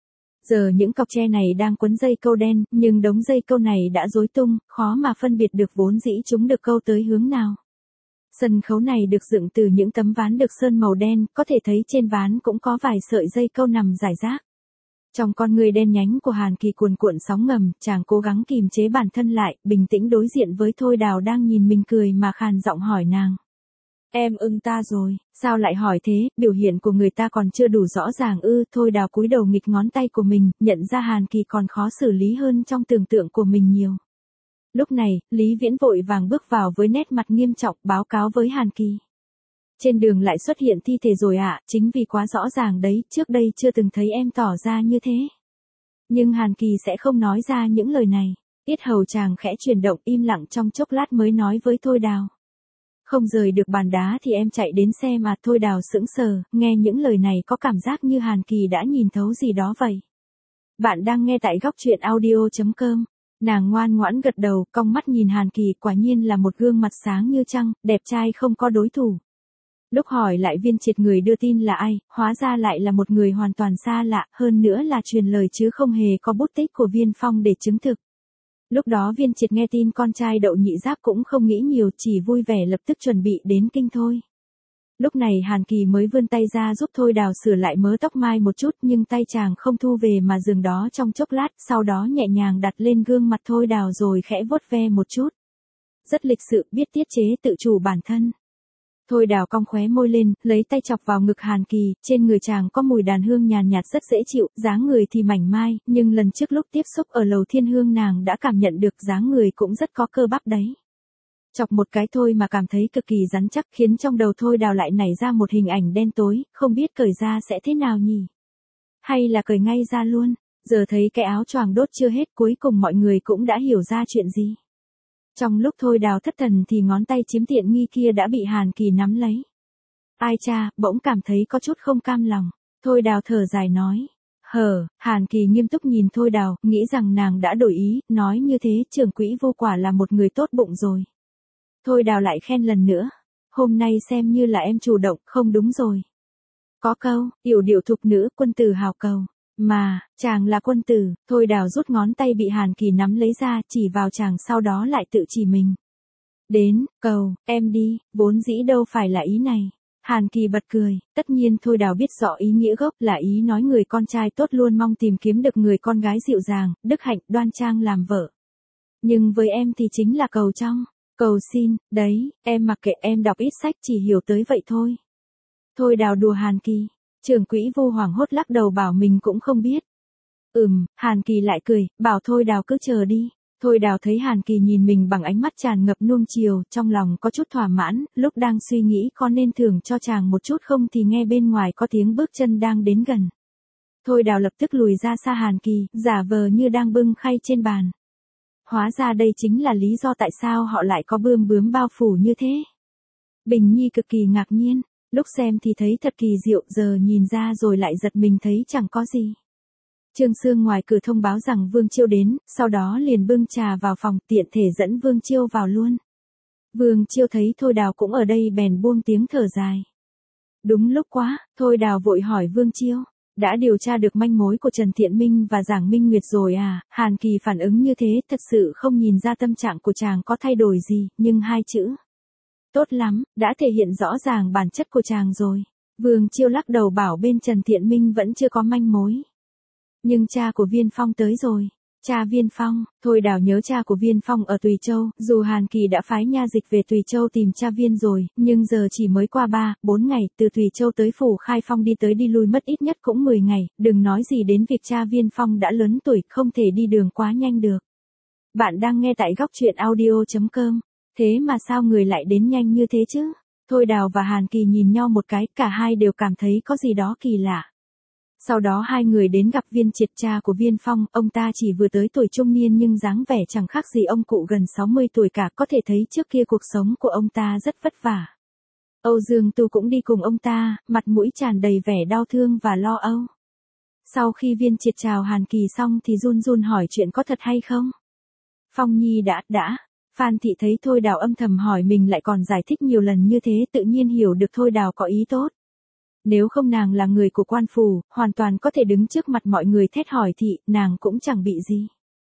Giờ những cọc tre này đang quấn dây câu đen, nhưng đống dây câu này đã rối tung, khó mà phân biệt được vốn dĩ chúng được câu tới hướng nào. Sân khấu này được dựng từ những tấm ván được sơn màu đen, có thể thấy trên ván cũng có vài sợi dây câu nằm rải rác. Trong con người đen nhánh của Hàn Kỳ cuồn cuộn sóng ngầm, chàng cố gắng kìm chế bản thân lại, bình tĩnh đối diện với Thôi Đào đang nhìn mình cười mà khàn giọng hỏi nàng. Em ưng ta rồi, sao lại hỏi thế, biểu hiện của người ta còn chưa đủ rõ ràng ư? Thôi Đào cúi đầu nghịch ngón tay của mình, nhận ra Hàn Kỳ còn khó xử lý hơn trong tưởng tượng của mình nhiều. Lúc này, Lý Viễn vội vàng bước vào với nét mặt nghiêm trọng báo cáo với Hàn Kỳ. Trên đường lại xuất hiện thi thể rồi ạ, chính vì quá rõ ràng đấy, trước đây chưa từng thấy em tỏ ra như thế. Nhưng Hàn Kỳ sẽ không nói ra những lời này. Yết hầu chàng khẽ chuyển động, im lặng trong chốc lát mới nói với Thôi Đào. Không rời được bàn đá thì em chạy đến xe mà. Thôi Đào sững sờ, nghe những lời này có cảm giác như Hàn Kỳ đã nhìn thấu gì đó vậy. Bạn đang nghe tại góc truyện audio.com. Nàng ngoan ngoãn gật đầu, cong mắt nhìn Hàn Kỳ, quả nhiên là một gương mặt sáng như trăng, đẹp trai không có đối thủ. Lúc hỏi lại Viên Triệt người đưa tin là ai, hóa ra lại là một người hoàn toàn xa lạ, hơn nữa là truyền lời chứ không hề có bút tích của Viên Phong để chứng thực. Lúc đó Viên Triệt nghe tin con trai Đậu Nhị Giáp cũng không nghĩ nhiều, chỉ vui vẻ lập tức chuẩn bị đến kinh thôi. Lúc này Hàn Kỳ mới vươn tay ra giúp Thôi Đào sửa lại mớ tóc mai một chút, nhưng tay chàng không thu về mà dừng đó trong chốc lát, sau đó nhẹ nhàng đặt lên gương mặt Thôi Đào rồi khẽ vuốt ve một chút. Rất lịch sự, biết tiết chế tự chủ bản thân. Thôi Đào cong khóe môi lên, lấy tay chọc vào ngực Hàn Kỳ, trên người chàng có mùi đàn hương nhàn nhạt rất dễ chịu, dáng người thì mảnh mai, nhưng lần trước lúc tiếp xúc ở lầu Thiên Hương nàng đã cảm nhận được dáng người cũng rất có cơ bắp đấy. Chọc một cái thôi mà cảm thấy cực kỳ rắn chắc, khiến trong đầu Thôi Đào lại nảy ra một hình ảnh đen tối, không biết cởi ra sẽ thế nào nhỉ? Hay là cởi ngay ra luôn? Giờ thấy cái áo choàng đốt chưa hết, cuối cùng mọi người cũng đã hiểu ra chuyện gì. Trong lúc Thôi Đào thất thần thì ngón tay chiếm tiện nghi kia đã bị Hàn Kỳ nắm lấy. Ai cha, bỗng cảm thấy có chút không cam lòng. Thôi Đào thở dài nói. Hàn Kỳ nghiêm túc nhìn Thôi Đào, nghĩ rằng nàng đã đổi ý, nói như thế trưởng quỹ vô quả là một người tốt bụng rồi. Thôi Đào lại khen lần nữa. Hôm nay xem như là em chủ động, không đúng rồi. Có câu, yểu điệu thục nữ, quân tử hào cầu. Mà, chàng là quân tử. Thôi Đào rút ngón tay bị Hàn Kỳ nắm lấy ra, chỉ vào chàng, sau đó lại tự chỉ mình. Đến, cầu, em đi, vốn dĩ đâu phải là ý này. Hàn Kỳ bật cười, tất nhiên Thôi Đào biết rõ ý nghĩa gốc là ý nói người con trai tốt luôn mong tìm kiếm được người con gái dịu dàng, đức hạnh, đoan trang làm vợ. Nhưng với em thì chính là cầu trong. Cầu xin, đấy, em mặc kệ, em đọc ít sách chỉ hiểu tới vậy thôi. Thôi Đào đùa Hàn Kỳ. Trưởng quỹ Vô hoảng hốt lắc đầu bảo mình cũng không biết. Hàn Kỳ lại cười, bảo Thôi Đào cứ chờ đi. Thôi Đào thấy Hàn Kỳ nhìn mình bằng ánh mắt tràn ngập nuông chiều, trong lòng có chút thỏa mãn, lúc đang suy nghĩ có nên thưởng cho chàng một chút không thì nghe bên ngoài có tiếng bước chân đang đến gần. Thôi Đào lập tức lùi ra xa Hàn Kỳ, giả vờ như đang bưng khay trên bàn. Hóa ra đây chính là lý do tại sao họ lại có bươm bướm bao phủ như thế. Bình Nhi cực kỳ ngạc nhiên, lúc xem thì thấy thật kỳ diệu, giờ nhìn ra rồi lại giật mình thấy chẳng có gì. Trương Sương ngoài cửa thông báo rằng Vương Chiêu đến, sau đó liền bưng trà vào phòng, tiện thể dẫn Vương Chiêu vào luôn. Vương Chiêu thấy Thôi Đào cũng ở đây bèn buông tiếng thở dài. Đúng lúc quá, Thôi Đào vội hỏi Vương Chiêu. Đã điều tra được manh mối của Trần Thiện Minh và Giảng Minh Nguyệt rồi à? Hàn Kỳ phản ứng như thế, thật sự không nhìn ra tâm trạng của chàng có thay đổi gì, nhưng hai chữ. Tốt lắm, đã thể hiện rõ ràng bản chất của chàng rồi. Vương Chiêu lắc đầu bảo bên Trần Thiện Minh vẫn chưa có manh mối. Nhưng cha của Viên Phong tới rồi. Cha Viên Phong, Thôi Đào nhớ cha của Viên Phong ở Tùy Châu, dù Hàn Kỳ đã phái nha dịch về Tùy Châu tìm cha Viên rồi, nhưng giờ chỉ mới qua 3-4 ngày, từ Tùy Châu tới Phủ Khai Phong đi tới đi lui mất ít nhất cũng 10 ngày, đừng nói gì đến việc cha Viên Phong đã lớn tuổi, không thể đi đường quá nhanh được. Bạn đang nghe tại góc truyện audio.com, thế mà sao người lại đến nhanh như thế chứ? Thôi Đào và Hàn Kỳ nhìn nhau một cái, cả hai đều cảm thấy có gì đó kỳ lạ. Sau đó hai người đến gặp Viên Triệt, cha của Viên Phong, ông ta chỉ vừa tới tuổi trung niên nhưng dáng vẻ chẳng khác gì ông cụ gần 60 tuổi cả, có thể thấy trước kia cuộc sống của ông ta rất vất vả. Âu Dương Tu cũng đi cùng ông ta, mặt mũi tràn đầy vẻ đau thương và lo âu. Sau khi Viên Triệt chào Hàn Kỳ xong thì run run hỏi chuyện có thật hay không? Phong Nhi đã. Phan Thị thấy Thôi Đào âm thầm hỏi mình lại còn giải thích nhiều lần như thế, tự nhiên hiểu được Thôi Đào có ý tốt. Nếu không nàng là người của quan phủ, hoàn toàn có thể đứng trước mặt mọi người thét hỏi thị, nàng cũng chẳng bị gì.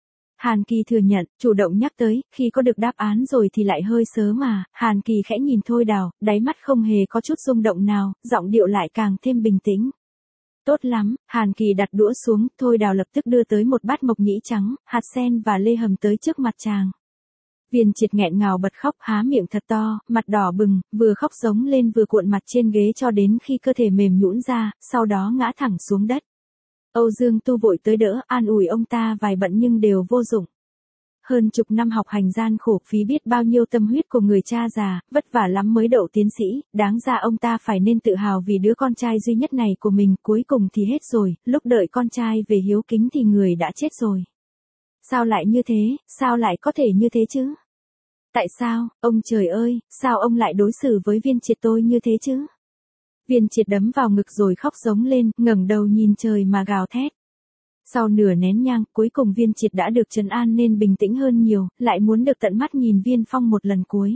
Hàn Kỳ thừa nhận, chủ động nhắc tới, khi có được đáp án rồi thì lại hơi sớm mà. Hàn Kỳ khẽ nhìn Thôi Đào, đáy mắt không hề có chút rung động nào, giọng điệu lại càng thêm bình tĩnh. Tốt lắm, Hàn Kỳ đặt đũa xuống, Thôi Đào lập tức đưa tới một bát mộc nhĩ trắng, hạt sen và lê hầm tới trước mặt chàng. Viên Triệt nghẹn ngào bật khóc, há miệng thật to, mặt đỏ bừng, vừa khóc giống lên vừa cuộn mặt trên ghế cho đến khi cơ thể mềm nhũn ra, sau đó ngã thẳng xuống đất. Âu Dương Tu vội tới đỡ, an ủi ông ta vài bận nhưng đều vô dụng. Hơn chục năm học hành gian khổ, phí biết bao nhiêu tâm huyết của người cha già, vất vả lắm mới đậu tiến sĩ, đáng ra ông ta phải nên tự hào vì đứa con trai duy nhất này của mình, cuối cùng thì hết rồi, lúc đợi con trai về hiếu kính thì người đã chết rồi. Sao lại như thế, sao lại có thể như thế chứ? Tại sao, ông trời ơi, sao ông lại đối xử với Viên Triệt tôi như thế chứ? Viên Triệt đấm vào ngực rồi khóc giống lên, ngẩng đầu nhìn trời mà gào thét. Sau nửa nén nhang, cuối cùng Viên Triệt đã được trấn an nên bình tĩnh hơn nhiều, lại muốn được tận mắt nhìn Viên Phong một lần cuối.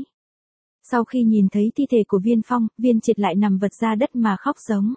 Sau khi nhìn thấy thi thể của Viên Phong, Viên Triệt lại nằm vật ra đất mà khóc giống.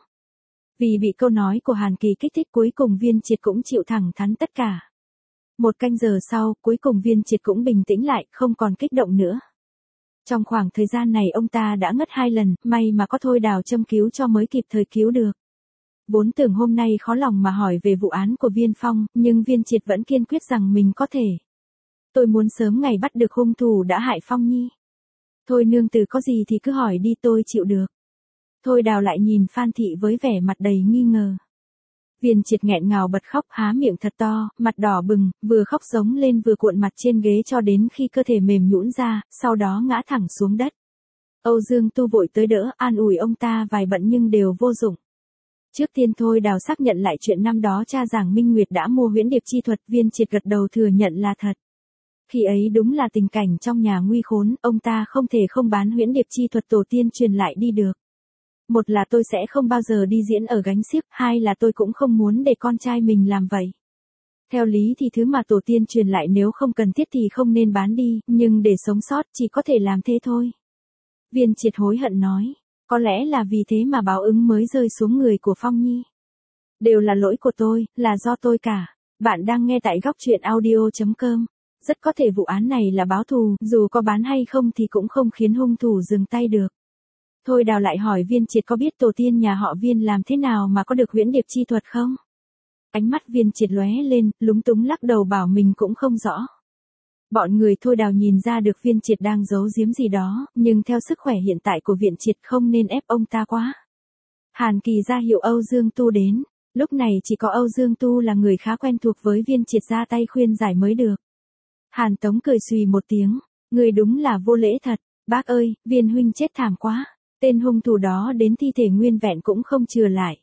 Vì bị câu nói của Hàn Kỳ kích thích, cuối cùng Viên Triệt cũng chịu thẳng thắn tất cả. Một canh giờ sau, cuối cùng Viên Triệt cũng bình tĩnh lại, không còn kích động nữa. Trong khoảng thời gian này ông ta đã ngất 2 lần, may mà có Thôi Đào châm cứu cho mới kịp thời cứu được. Vốn tưởng hôm nay khó lòng mà hỏi về vụ án của Viên Phong, nhưng Viên Triệt vẫn kiên quyết rằng mình có thể. Tôi muốn sớm ngày bắt được hung thủ đã hại Phong Nhi. Thôi nương tử có gì thì cứ hỏi đi, tôi chịu được. Thôi Đào lại nhìn Phan Thị với vẻ mặt đầy nghi ngờ. Viên Triệt nghẹn ngào bật khóc, há miệng thật to, mặt đỏ bừng, vừa khóc giống lên vừa cuộn mặt trên ghế cho đến khi cơ thể mềm nhũn ra, sau đó ngã thẳng xuống đất. Âu Dương Tu vội tới đỡ, an ủi ông ta vài bận nhưng đều vô dụng. Trước tiên Thôi Đào xác nhận lại chuyện năm đó cha Giảng Minh Nguyệt đã mua huyễn điệp chi thuật, Viên Triệt gật đầu thừa nhận là thật. Khi ấy đúng là tình cảnh trong nhà nguy khốn, ông ta không thể không bán huyễn điệp chi thuật tổ tiên truyền lại đi được. Một là tôi sẽ không bao giờ đi diễn ở gánh xiếc, hai là tôi cũng không muốn để con trai mình làm vậy. Theo lý thì thứ mà tổ tiên truyền lại nếu không cần thiết thì không nên bán đi, nhưng để sống sót chỉ có thể làm thế thôi. Viên Triệt hối hận nói, có lẽ là vì thế mà báo ứng mới rơi xuống người của Phong Nhi. Đều là lỗi của tôi, là do tôi cả. Bạn đang nghe tại góc truyện audio.com. Rất có thể vụ án này là báo thù, dù có bán hay không thì cũng không khiến hung thủ dừng tay được. Thôi Đào lại hỏi Viên Triệt có biết tổ tiên nhà họ Viên làm thế nào mà có được huyễn điệp chi thuật không? Ánh mắt Viên Triệt lóe lên, lúng túng lắc đầu bảo mình cũng không rõ. Bọn người Thôi Đào nhìn ra được Viên Triệt đang giấu giếm gì đó, nhưng theo sức khỏe hiện tại của Viên Triệt không nên ép ông ta quá. Hàn Kỳ ra hiệu Âu Dương Tu đến, lúc này chỉ có Âu Dương Tu là người khá quen thuộc với Viên Triệt ra tay khuyên giải mới được. Hàn Tống cười xùy một tiếng, người đúng là vô lễ thật, bác ơi, Viên huynh chết thảm quá, tên hung thủ đó đến thi thể nguyên vẹn cũng không chừa lại.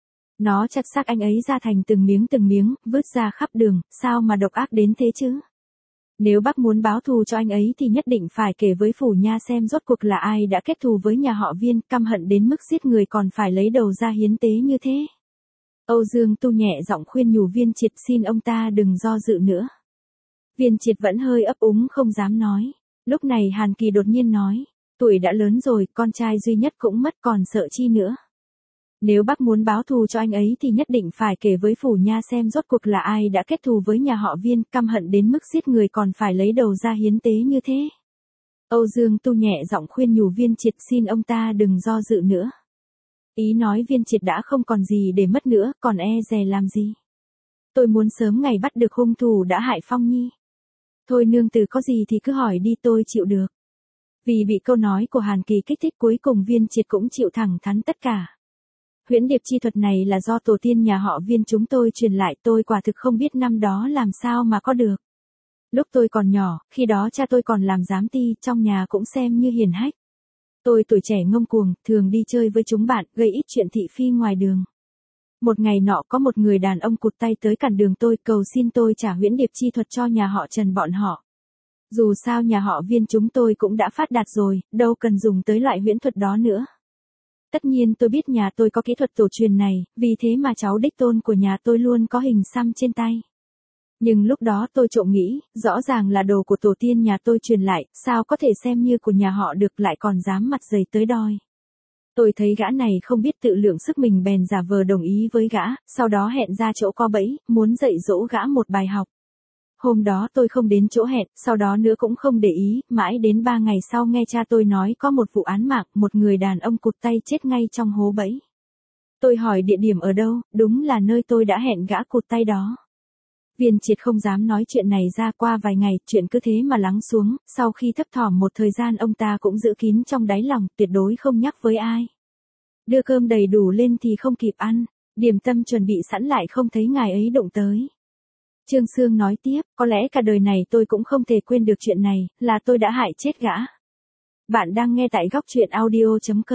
Nó chặt xác anh ấy ra thành từng miếng, vứt ra khắp đường, sao mà độc ác đến thế chứ? Nếu bác muốn báo thù cho anh ấy thì nhất định phải kể với phủ nha xem rốt cuộc là ai đã kết thù với nhà họ Viên, căm hận đến mức giết người còn phải lấy đầu ra hiến tế như thế. Âu Dương Tu nhẹ giọng khuyên nhủ Viên Triệt, xin ông ta đừng do dự nữa. Viên Triệt vẫn hơi ấp úng không dám nói. Lúc này Hàn Kỳ đột nhiên nói, tuổi đã lớn rồi, con trai duy nhất cũng mất còn sợ chi nữa. Nếu bác muốn báo thù cho anh ấy thì nhất định phải kể với phủ nha xem rốt cuộc là ai đã kết thù với nhà họ Viên, căm hận đến mức giết người còn phải lấy đầu ra hiến tế như thế. Âu Dương Tu nhẹ giọng khuyên nhủ Viên Triệt, xin ông ta đừng do dự nữa. Ý nói Viên Triệt đã không còn gì để mất nữa, còn e dè làm gì. Tôi muốn sớm ngày bắt được hung thủ đã hại Phong Nhi. Thôi nương tử có gì thì cứ hỏi đi, tôi chịu được. Vì bị câu nói của Hàn Kỳ kích thích, cuối cùng Viên Triệt cũng chịu thẳng thắn tất cả. Huyễn điệp chi thuật này là do tổ tiên nhà họ Viên chúng tôi truyền lại, tôi quả thực không biết năm đó làm sao mà có được. Lúc tôi còn nhỏ, khi đó cha tôi còn làm giám ty, trong nhà cũng xem như hiền hách. Tôi tuổi trẻ ngông cuồng, thường đi chơi với chúng bạn, gây ít chuyện thị phi ngoài đường. Một ngày nọ có một người đàn ông cụt tay tới cản đường tôi, cầu xin tôi trả huyễn điệp chi thuật cho nhà họ Trần bọn họ. Dù sao nhà họ Viên chúng tôi cũng đã phát đạt rồi, đâu cần dùng tới loại huyễn thuật đó nữa. Tất nhiên tôi biết nhà tôi có kỹ thuật tổ truyền này, vì thế mà cháu đích tôn của nhà tôi luôn có hình xăm trên tay. Nhưng lúc đó tôi trộm nghĩ, rõ ràng là đồ của tổ tiên nhà tôi truyền lại, sao có thể xem như của nhà họ được, lại còn dám mặt dày tới đòi. Tôi thấy gã này không biết tự lượng sức mình bèn giả vờ đồng ý với gã, sau đó hẹn ra chỗ có bẫy, muốn dạy dỗ gã một bài học. Hôm đó tôi không đến chỗ hẹn, sau đó nữa cũng không để ý, mãi đến 3 ngày sau nghe cha tôi nói có một vụ án mạng, một người đàn ông cụt tay chết ngay trong hố bẫy. Tôi hỏi địa điểm ở đâu, đúng là nơi tôi đã hẹn gã cụt tay đó. Viên Triệt không dám nói chuyện này ra, qua vài ngày, chuyện cứ thế mà lắng xuống, sau khi thấp thỏm một thời gian ông ta cũng giữ kín trong đáy lòng, tuyệt đối không nhắc với ai. Đưa cơm đầy đủ lên thì không kịp ăn, điểm tâm chuẩn bị sẵn lại không thấy ngài ấy động tới. Trương Sương nói tiếp, có lẽ cả đời này tôi cũng không thể quên được chuyện này, là tôi đã hại chết gã. Bạn đang nghe tại góc truyện audio.com.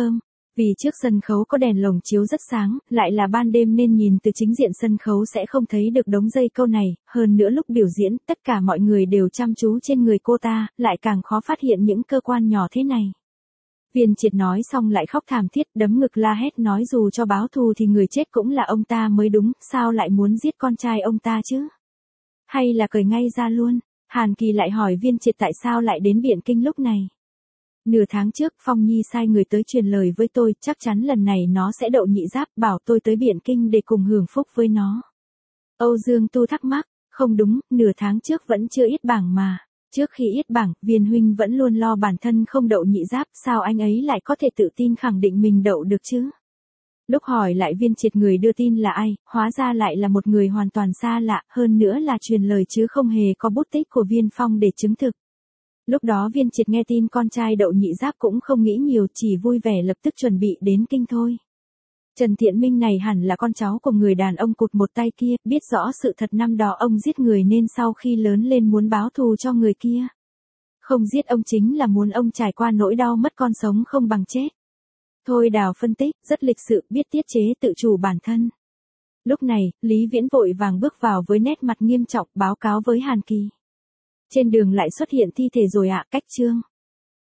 Vì trước sân khấu có đèn lồng chiếu rất sáng, lại là ban đêm nên nhìn từ chính diện sân khấu sẽ không thấy được đống dây câu này, hơn nữa lúc biểu diễn, tất cả mọi người đều chăm chú trên người cô ta, lại càng khó phát hiện những cơ quan nhỏ thế này. Viên Triệt nói xong lại khóc thảm thiết, đấm ngực la hét nói dù cho báo thù thì người chết cũng là ông ta mới đúng, sao lại muốn giết con trai ông ta chứ? Hay là cởi ngay ra luôn? Hàn Kỳ lại hỏi Viên Triệt tại sao lại đến Biện Kinh lúc này. Nửa tháng trước Phong Nhi sai người tới truyền lời với tôi, chắc chắn lần này nó sẽ đậu nhị giáp, bảo tôi tới Biện Kinh để cùng hưởng phúc với nó. Âu Dương Tu thắc mắc, không đúng, nửa tháng trước vẫn chưa yết bảng mà. Trước khi yết bảng, Viên huynh vẫn luôn lo bản thân không đậu nhị giáp, sao anh ấy lại có thể tự tin khẳng định mình đậu được chứ? Lúc hỏi lại Viên Triệt người đưa tin là ai, hóa ra lại là một người hoàn toàn xa lạ, hơn nữa là truyền lời chứ không hề có bút tích của Viên Phong để chứng thực. Lúc đó Viên Triệt nghe tin con trai đậu nhị giáp cũng không nghĩ nhiều, chỉ vui vẻ lập tức chuẩn bị đến kinh thôi. Trần Thiện Minh này hẳn là con cháu của người đàn ông cụt một tay kia, biết rõ sự thật năm đó ông giết người nên sau khi lớn lên muốn báo thù cho người kia. Không giết ông chính là muốn ông trải qua nỗi đau mất con sống không bằng chết. Thôi Đào phân tích, rất lịch sự, biết tiết chế tự chủ bản thân. Lúc này, Lý Viễn vội vàng bước vào với nét mặt nghiêm trọng báo cáo với Hàn Kỳ. Trên đường lại xuất hiện thi thể rồi ạ, cách chương.